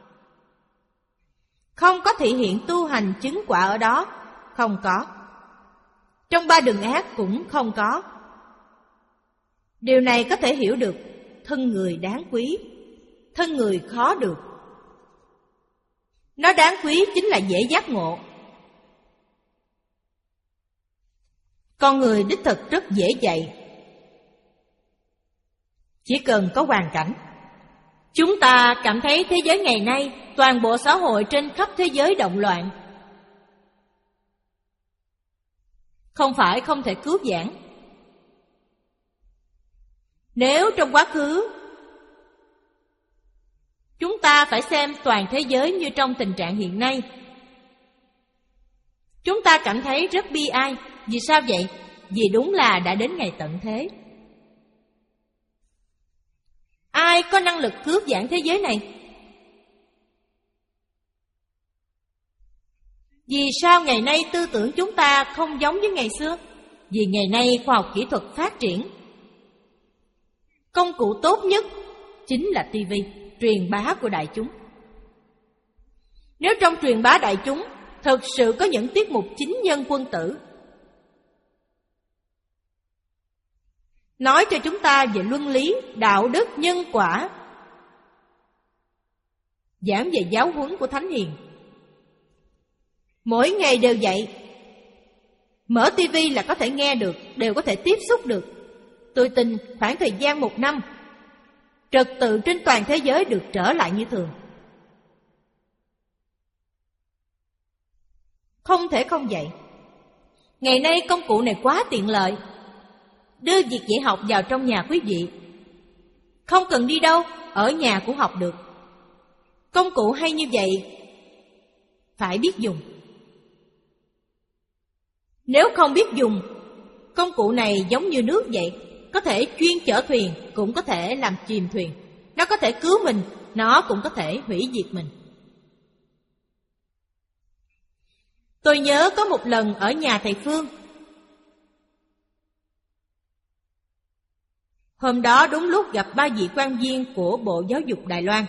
Không có thị hiện tu hành chứng quả ở đó, không có. Trong ba đường ác cũng không có. Điều này có thể hiểu được thân người đáng quý, thân người khó được. Nó đáng quý chính là dễ giác ngộ. Con người đích thực rất dễ dạy, chỉ cần có hoàn cảnh. Chúng ta cảm thấy thế giới ngày nay, toàn bộ xã hội trên khắp thế giới động loạn. Không phải không thể cứu vãn. Nếu trong quá khứ chúng ta phải xem toàn thế giới như trong tình trạng hiện nay, chúng ta cảm thấy rất bi ai. Vì sao vậy? Vì đúng là đã đến ngày tận thế. Ai có năng lực cứu vãn thế giới này? Vì sao ngày nay tư tưởng chúng ta không giống với ngày xưa? Vì ngày nay khoa học kỹ thuật phát triển. Công cụ tốt nhất chính là ti vi, truyền bá của đại chúng. Nếu trong truyền bá đại chúng thực sự có những tiết mục chính nhân quân tử, nói cho chúng ta về luân lý, đạo đức, nhân quả, giảng về giáo huấn của Thánh Hiền, mỗi ngày đều dạy. Mở tivi là có thể nghe được, đều có thể tiếp xúc được. Tôi tin khoảng thời gian một năm, trật tự trên toàn thế giới được trở lại như thường. Không thể không vậy. Ngày nay công cụ này quá tiện lợi, đưa việc dạy học vào trong nhà quý vị. Không cần đi đâu, ở nhà cũng học được. Công cụ hay như vậy, phải biết dùng. Nếu không biết dùng, công cụ này giống như nước vậy, có thể chuyên chở thuyền, cũng có thể làm chìm thuyền. Nó có thể cứu mình, nó cũng có thể hủy diệt mình. Tôi nhớ có một lần ở nhà thầy Phương. Hôm đó đúng lúc gặp ba vị quan viên của Bộ Giáo dục Đài Loan,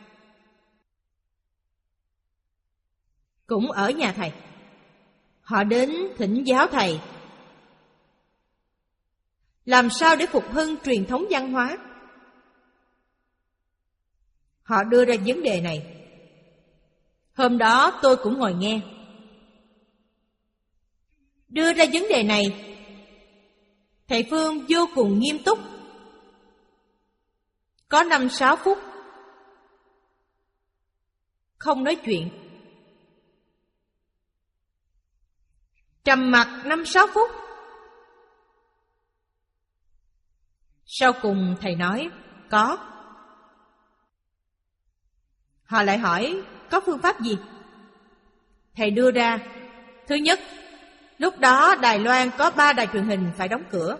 cũng ở nhà thầy. Họ đến thỉnh giáo thầy làm sao để phục hưng truyền thống văn hóa. Họ đưa ra vấn đề này. Hôm đó tôi cũng ngồi nghe. Đưa ra vấn đề này, thầy Phương vô cùng nghiêm túc. Có năm sáu phút không nói chuyện, trầm mặc năm sáu phút. Sau cùng thầy nói có. Họ lại hỏi có phương pháp gì? Thầy đưa ra, thứ nhất, lúc đó Đài Loan có ba đài truyền hình phải đóng cửa.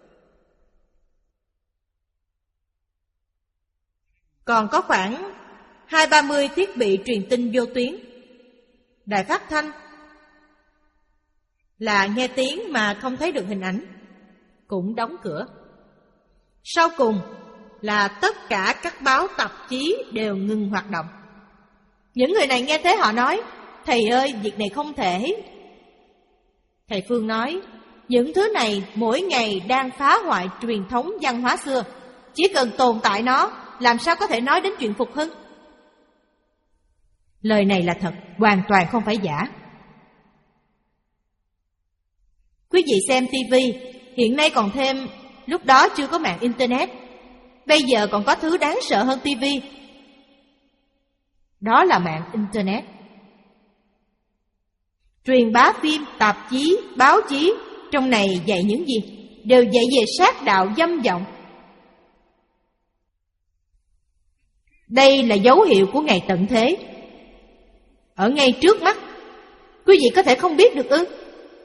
Còn có khoảng hai ba mươi thiết bị truyền tin vô tuyến, đài phát thanh, là nghe tiếng mà không thấy được hình ảnh, cũng đóng cửa. Sau cùng là tất cả các báo tạp chí đều ngừng hoạt động. Những người này nghe thế họ nói: thầy ơi, việc này không thể. Thầy Phương nói: những thứ này mỗi ngày đang phá hoại truyền thống văn hóa xưa. Chỉ cần tồn tại nó, làm sao có thể nói đến chuyện phục hưng? Lời này là thật, hoàn toàn không phải giả. Quý vị xem tivi, hiện nay còn thêm, lúc đó chưa có mạng Internet. Bây giờ còn có thứ đáng sợ hơn tivi. Đó là mạng Internet. Truyền bá phim, tạp chí, báo chí, trong này dạy những gì? Đều dạy về sát đạo dâm vọng. Đây là dấu hiệu của ngày tận thế. Ở ngay trước mắt, quý vị có thể không biết được ư?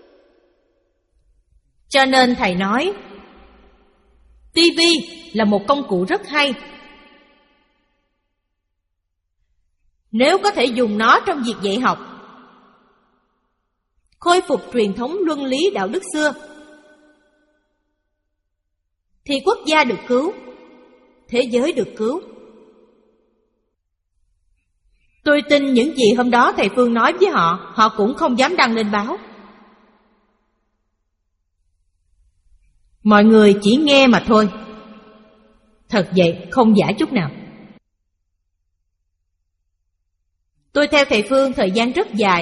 Cho nên thầy nói, tivi là một công cụ rất hay. Nếu có thể dùng nó trong việc dạy học, khôi phục truyền thống luân lý đạo đức xưa, thì quốc gia được cứu, thế giới được cứu. Tôi tin những gì hôm đó thầy Phương nói với họ, họ cũng không dám đăng lên báo. Mọi người chỉ nghe mà thôi. Thật vậy, không giả chút nào. Tôi theo thầy Phương thời gian rất dài.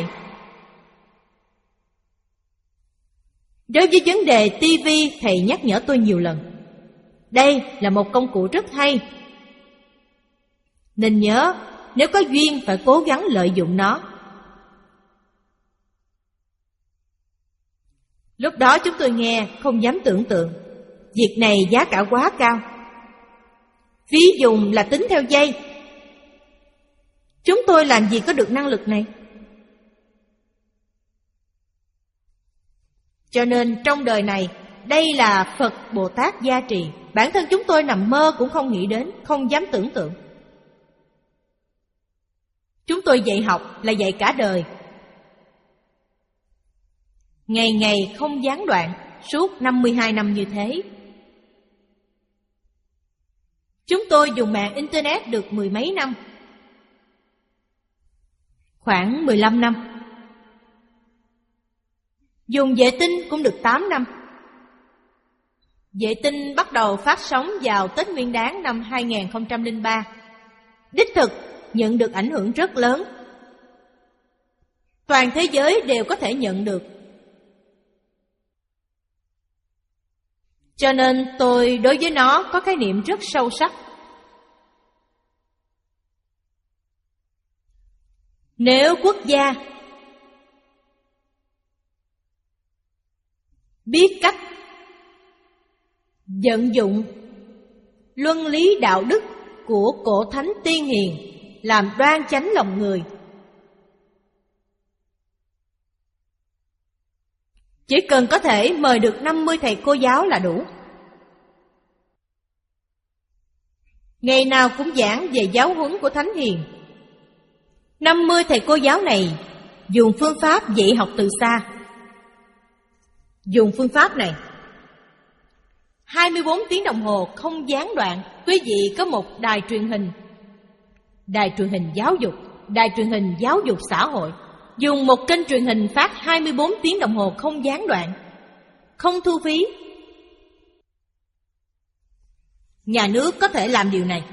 Đối với vấn đề tivi, thầy nhắc nhở tôi nhiều lần. Đây là một công cụ rất hay. Nên nhớ, nếu có duyên phải cố gắng lợi dụng nó. Lúc đó chúng tôi nghe không dám tưởng tượng. Việc này giá cả quá cao. Phí dùng là tính theo giây. Chúng tôi làm gì có được năng lực này? Cho nên trong đời này, đây là Phật Bồ Tát gia trì. Bản thân chúng tôi nằm mơ cũng không nghĩ đến, không dám tưởng tượng. Chúng tôi dạy học là dạy cả đời. Ngày ngày không gián đoạn, suốt năm mươi hai năm như thế. Chúng tôi dùng mạng Internet được mười mấy năm. Khoảng mười lăm năm. Dùng vệ tinh cũng được tám năm. Vệ tinh bắt đầu phát sóng vào Tết Nguyên Đán năm hai nghìn không trăm lẻ ba. Đích thực nhận được ảnh hưởng rất lớn. Toàn thế giới đều có thể nhận được. Cho nên tôi đối với nó có khái niệm rất sâu sắc. Nếu quốc gia biết cách vận dụng luân lý đạo đức của cổ thánh tiên hiền làm đoan chánh lòng người, chỉ cần có thể mời được năm mươi thầy cô giáo là đủ. Ngày nào cũng giảng về giáo huấn của Thánh Hiền. năm mươi thầy cô giáo này dùng phương pháp dạy học từ xa. Dùng phương pháp này hai mươi bốn tiếng đồng hồ không gián đoạn. Quý vị có một đài truyền hình, đài truyền hình giáo dục, đài truyền hình giáo dục xã hội, dùng một kênh truyền hình phát hai mươi bốn tiếng đồng hồ không gián đoạn, không thu phí. Nhà nước có thể làm điều này.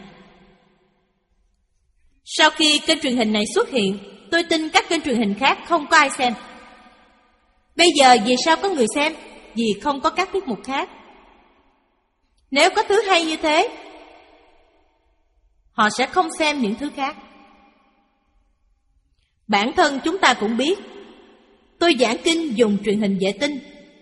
Sau khi kênh truyền hình này xuất hiện, tôi tin các kênh truyền hình khác không có ai xem. Bây giờ vì sao có người xem? Vì không có các tiết mục khác. Nếu có thứ hay như thế, họ sẽ không xem những thứ khác. Bản thân chúng ta cũng biết, tôi giảng kinh dùng truyền hình vệ tinh.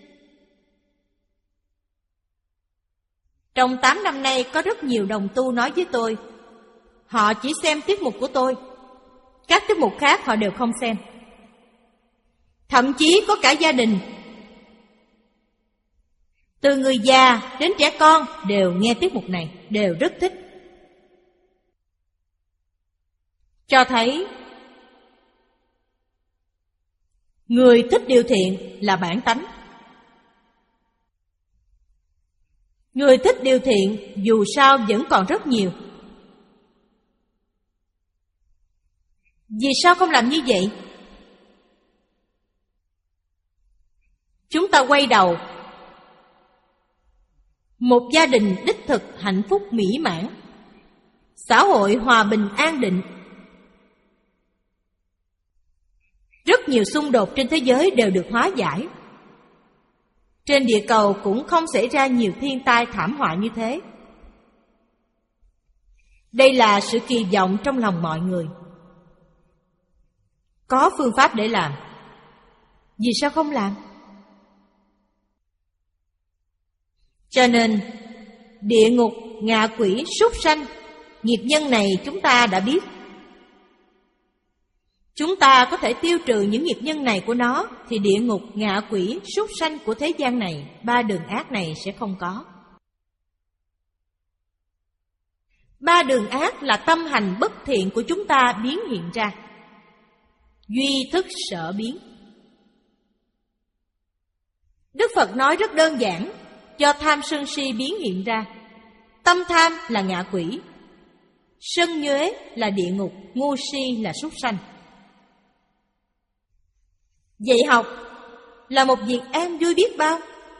Trong tám năm nay có rất nhiều đồng tu nói với tôi, họ chỉ xem tiết mục của tôi, các tiết mục khác họ đều không xem. Thậm chí có cả gia đình, từ người già đến trẻ con đều nghe tiết mục này, đều rất thích. Cho thấy Người thích điều thiện là bản tánh. Người thích điều thiện dù sao vẫn còn rất nhiều. Vì sao không làm như vậy? Chúng ta quay đầu. Một gia đình đích thực hạnh phúc mỹ mãn, xã hội hòa bình an định. Rất nhiều xung đột trên thế giới đều được hóa giải. Trên địa cầu cũng không xảy ra nhiều thiên tai thảm họa như thế. Đây là sự kỳ vọng trong lòng mọi người. Có phương pháp để làm. Vì sao không làm? Cho nên, địa ngục, ngạ quỷ, súc sanh, nghiệp nhân này chúng ta đã biết. Chúng ta có thể tiêu trừ những nghiệp nhân này của nó, thì địa ngục, ngạ quỷ, súc sanh của thế gian này, ba đường ác này sẽ không có. Ba đường ác là tâm hành bất thiện của chúng ta biến hiện ra. Duy thức sở biến. Đức Phật nói rất đơn giản, do tham sân si biến hiện ra. Tâm tham là ngạ quỷ, sân nhuế là địa ngục, ngu si là súc sanh. Dạy học là một việc an vui biết bao.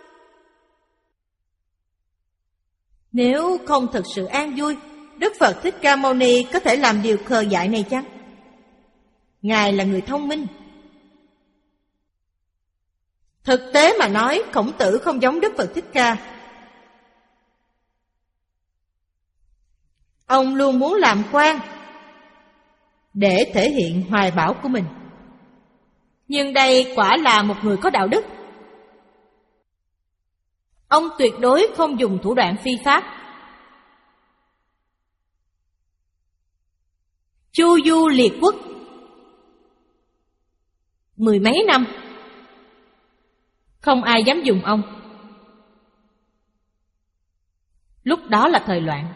Nếu không thực sự an vui, Đức Phật Thích Ca Mâu Ni có thể làm điều khờ dại này chăng? Ngài là người thông minh. Thực tế mà nói, Khổng Tử không giống Đức Phật Thích Ca. Ông luôn muốn làm quan để thể hiện hoài bão của mình. Nhưng đây quả là một người có đạo đức. Ông tuyệt đối không dùng thủ đoạn phi pháp. Chu du liệt quốc mười mấy năm, không ai dám dùng ông. Lúc đó là thời loạn.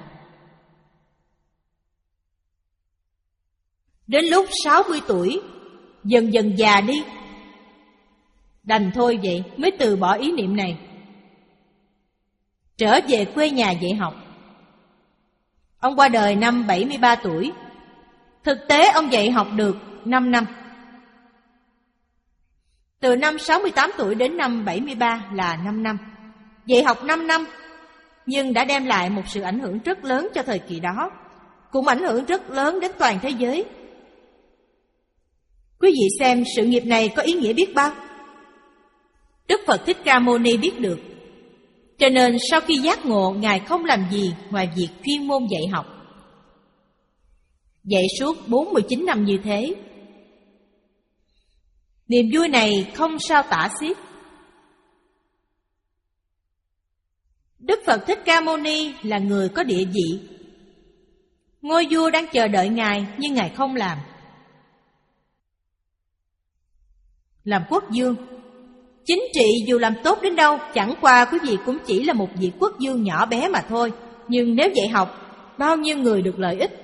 Đến lúc sáu mươi tuổi, dần dần già đi, đành thôi vậy, mới từ bỏ ý niệm này, trở về quê nhà dạy học. Ông qua đời năm bảy mươi ba tuổi. Thực tế ông dạy học được năm năm. Từ năm sáu mươi tám tuổi đến năm bảy mươi ba là năm năm. Dạy học năm năm, nhưng đã đem lại một sự ảnh hưởng rất lớn cho thời kỳ đó, cũng ảnh hưởng rất lớn đến toàn thế giới. Quý vị xem sự nghiệp này có ý nghĩa biết bao. Đức Phật Thích Ca Mâu Ni biết được. Cho nên sau khi giác ngộ, Ngài không làm gì ngoài việc chuyên môn dạy học. Dạy suốt bốn mươi chín năm như thế. Niềm vui này không sao tả xiết. Đức Phật Thích Ca Mâu Ni là người có địa vị. Ngôi vua đang chờ đợi Ngài, nhưng Ngài không làm. Làm quốc vương, chính trị dù làm tốt đến đâu, chẳng qua quý vị cũng chỉ là một vị quốc vương nhỏ bé mà thôi. Nhưng nếu dạy học, bao nhiêu người được lợi ích.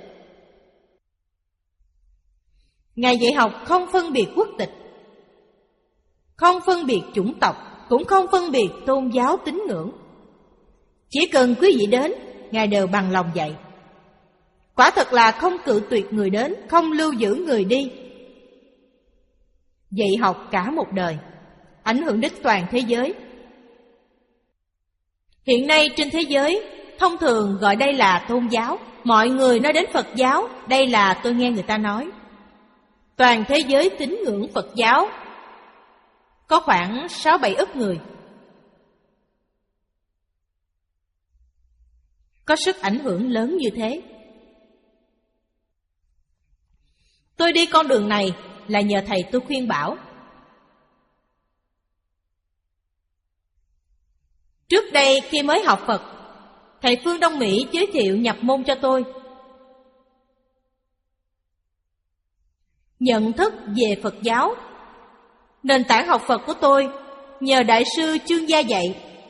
Ngài dạy học không phân biệt quốc tịch, không phân biệt chủng tộc, cũng không phân biệt tôn giáo tín ngưỡng. Chỉ cần quý vị đến, Ngài đều bằng lòng dạy. Quả thật là không cự tuyệt người đến, không lưu giữ người đi. Dạy học cả một đời, ảnh hưởng đến toàn thế giới. Hiện nay trên thế giới, thông thường gọi đây là tôn giáo. Mọi người nói đến Phật giáo, đây là tôi nghe người ta nói. Toàn thế giới tín ngưỡng Phật giáo có khoảng sáu bảy ức người. Có sức ảnh hưởng lớn như thế. Tôi đi con đường này là nhờ thầy tôi khuyên bảo. Trước đây khi mới học Phật, thầy Phương Đông Mỹ giới thiệu nhập môn cho tôi. Nhận thức về Phật giáo, nền tảng học Phật của tôi nhờ Đại sư Chương Gia dạy.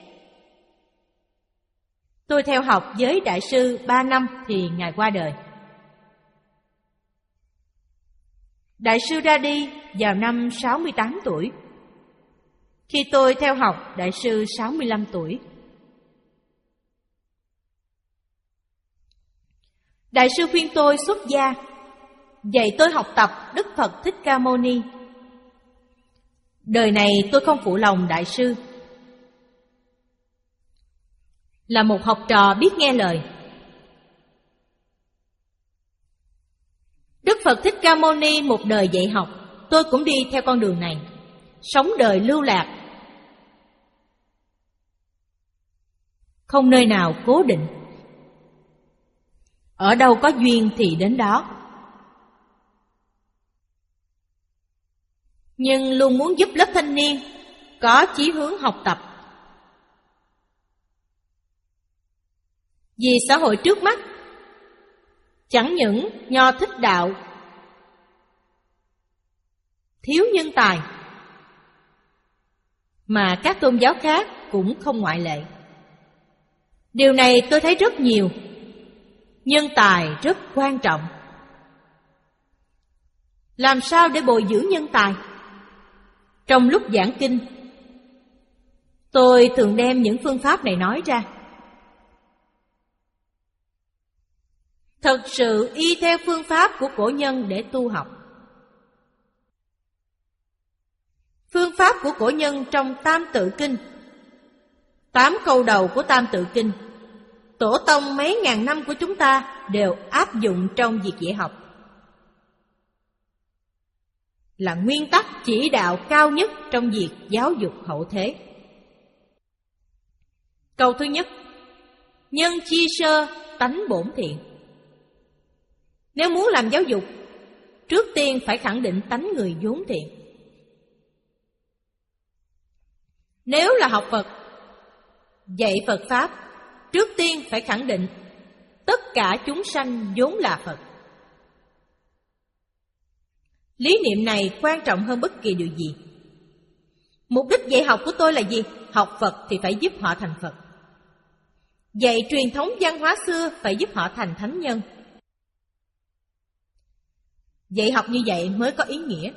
Tôi theo học với Đại sư ba năm thì Ngài qua đời. Đại sư ra đi vào năm sáu mươi tám tuổi. Khi tôi theo học, Đại sư sáu mươi lăm tuổi. Đại sư khuyên tôi xuất gia, dạy tôi học tập Đức Phật Thích Ca Mâu Ni. Đời này tôi không phụ lòng Đại sư. Là một học trò biết nghe lời. Đức Phật Thích Ca Mâu Ni một đời dạy học, tôi cũng đi theo con đường này, sống đời lưu lạc, không nơi nào cố định. Ở đâu có duyên thì đến đó. Nhưng luôn muốn giúp lớp thanh niên có chí hướng học tập. Vì xã hội trước mắt chẳng những Nho thích đạo, thiếu nhân tài, mà các tôn giáo khác cũng không ngoại lệ. Điều này tôi thấy rất nhiều. Nhân tài rất quan trọng. Làm sao để bồi dưỡng nhân tài? Trong lúc giảng kinh, tôi thường đem những phương pháp này nói ra. Thật sự y theo phương pháp của cổ nhân để tu học. Phương pháp của cổ nhân trong Tam Tự Kinh, tám câu đầu của Tam Tự Kinh, tổ tông mấy ngàn năm của chúng ta đều áp dụng trong việc dạy học. Là nguyên tắc chỉ đạo cao nhất trong việc giáo dục hậu thế. Câu thứ nhất: nhân chi sơ, tánh bổn thiện. Nếu muốn làm giáo dục, trước tiên phải khẳng định tánh người vốn thiện. Nếu là học Phật, dạy Phật Pháp, trước tiên phải khẳng định tất cả chúng sanh vốn là Phật. Lý niệm này quan trọng hơn bất kỳ điều gì. Mục đích dạy học của tôi là gì? Học Phật thì phải giúp họ thành Phật. Dạy truyền thống văn hóa xưa phải giúp họ thành thánh nhân. Dạy học như vậy mới có ý nghĩa.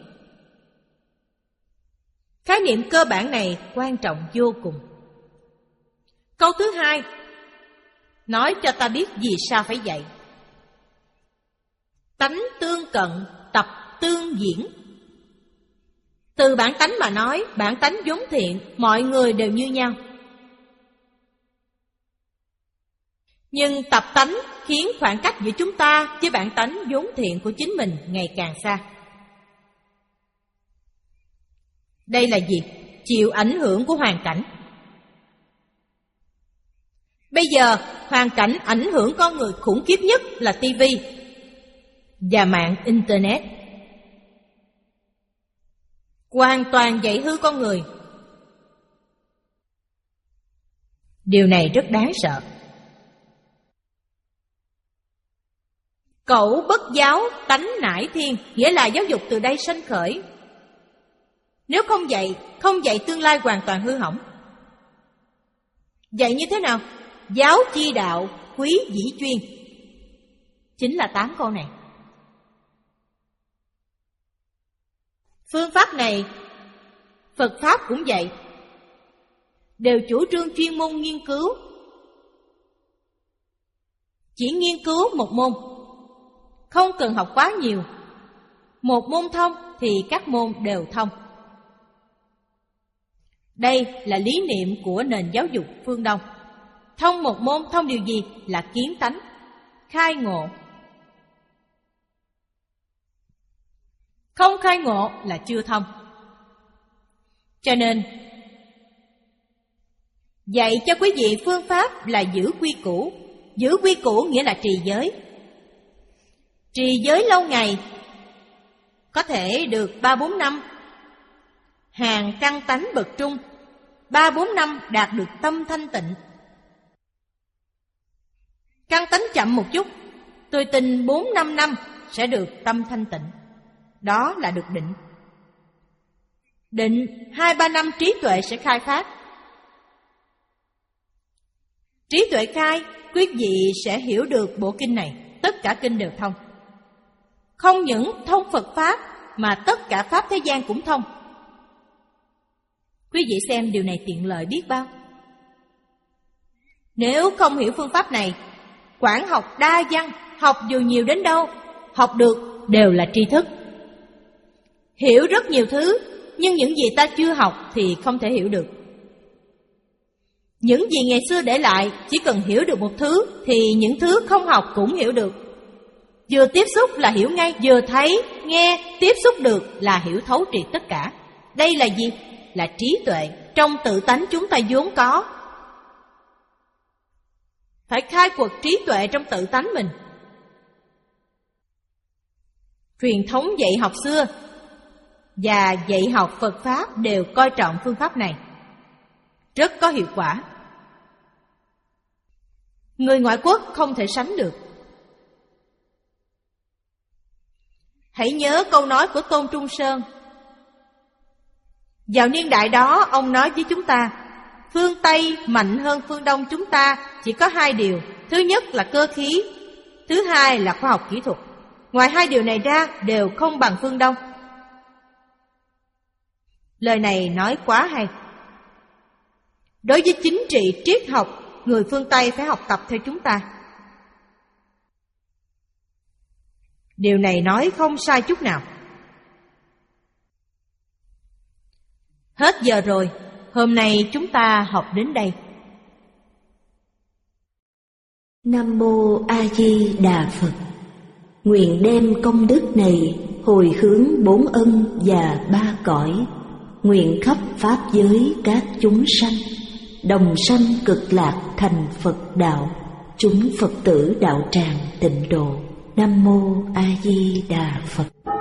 Khái niệm cơ bản này quan trọng vô cùng. Câu thứ hai nói cho ta biết vì sao phải dạy. Tánh tương cận, tập tương diễn. Từ bản tánh mà nói, bản tánh vốn thiện, mọi người đều như nhau. Nhưng tập tánh khiến khoảng cách giữa chúng ta với bản tánh vốn thiện của chính mình ngày càng xa. Đây là gì? Chịu ảnh hưởng của hoàn cảnh. Bây giờ, hoàn cảnh ảnh hưởng con người khủng khiếp nhất là ti vi và mạng Internet. Hoàn toàn dạy hư con người. Điều này rất đáng sợ. Cẩu bất giáo, tánh nải thiên, nghĩa là giáo dục từ đây sanh khởi. Nếu không dạy, không dạy tương lai hoàn toàn hư hỏng. Dạy như thế nào? Giáo chi đạo, quý dĩ chuyên. Chính là tám câu này. Phương pháp này, Phật Pháp cũng vậy, đều chủ trương chuyên môn nghiên cứu. Chỉ nghiên cứu một môn, không cần học quá nhiều. Một môn thông thì các môn đều thông. Đây là lý niệm của nền giáo dục phương Đông. Thông một môn, thông điều gì? Là kiến tánh, khai ngộ. Không khai ngộ là chưa thông. Cho nên, dạy cho quý vị phương pháp là giữ quy củ. Giữ quy củ nghĩa là trì giới. Trì giới lâu ngày, có thể được ba bốn năm. Hàng căn tánh bậc trung, ba bốn năm đạt được tâm thanh tịnh. Căn tánh chậm một chút, tôi tin bốn năm năm sẽ được tâm thanh tịnh. Đó là được định. Định hai ba năm trí tuệ sẽ khai phát. Trí tuệ khai, quý vị sẽ hiểu được bộ kinh này. Tất cả kinh đều thông. Không những thông Phật Pháp, mà tất cả pháp thế gian cũng thông. Quý vị xem điều này tiện lợi biết bao. Nếu không hiểu phương pháp này, quản học đa văn, học dù nhiều đến đâu, học được đều là tri thức. Hiểu rất nhiều thứ, nhưng những gì ta chưa học thì không thể hiểu được. Những gì ngày xưa để lại, chỉ cần hiểu được một thứ thì những thứ không học cũng hiểu được. Vừa tiếp xúc là hiểu ngay, vừa thấy, nghe, tiếp xúc được là hiểu thấu triệt tất cả. Đây là gì? Là trí tuệ trong tự tánh chúng ta vốn có. Phải khai quật trí tuệ trong tự tánh mình. Truyền thống dạy học xưa và dạy học Phật Pháp đều coi trọng phương pháp này, rất có hiệu quả. Người ngoại quốc không thể sánh được. Hãy nhớ câu nói của Tôn Trung Sơn. Vào niên đại đó, ông nói với chúng ta, phương Tây mạnh hơn phương Đông chúng ta chỉ có hai điều. Thứ nhất là cơ khí, thứ hai là khoa học kỹ thuật. Ngoài hai điều này ra đều không bằng phương Đông. Lời này nói quá hay. Đối với chính trị, triết học, người phương Tây phải học tập theo chúng ta. Điều này nói không sai chút nào. Hết giờ rồi, hôm nay chúng ta học đến đây. Nam Mô A Di Đà Phật. Nguyện đem công đức này hồi hướng bốn ân và ba cõi, nguyện khắp pháp giới các chúng sanh đồng sanh cực lạc thành Phật đạo, chúng Phật tử đạo tràng tịnh độ. Nam Mô A Di Đà Phật.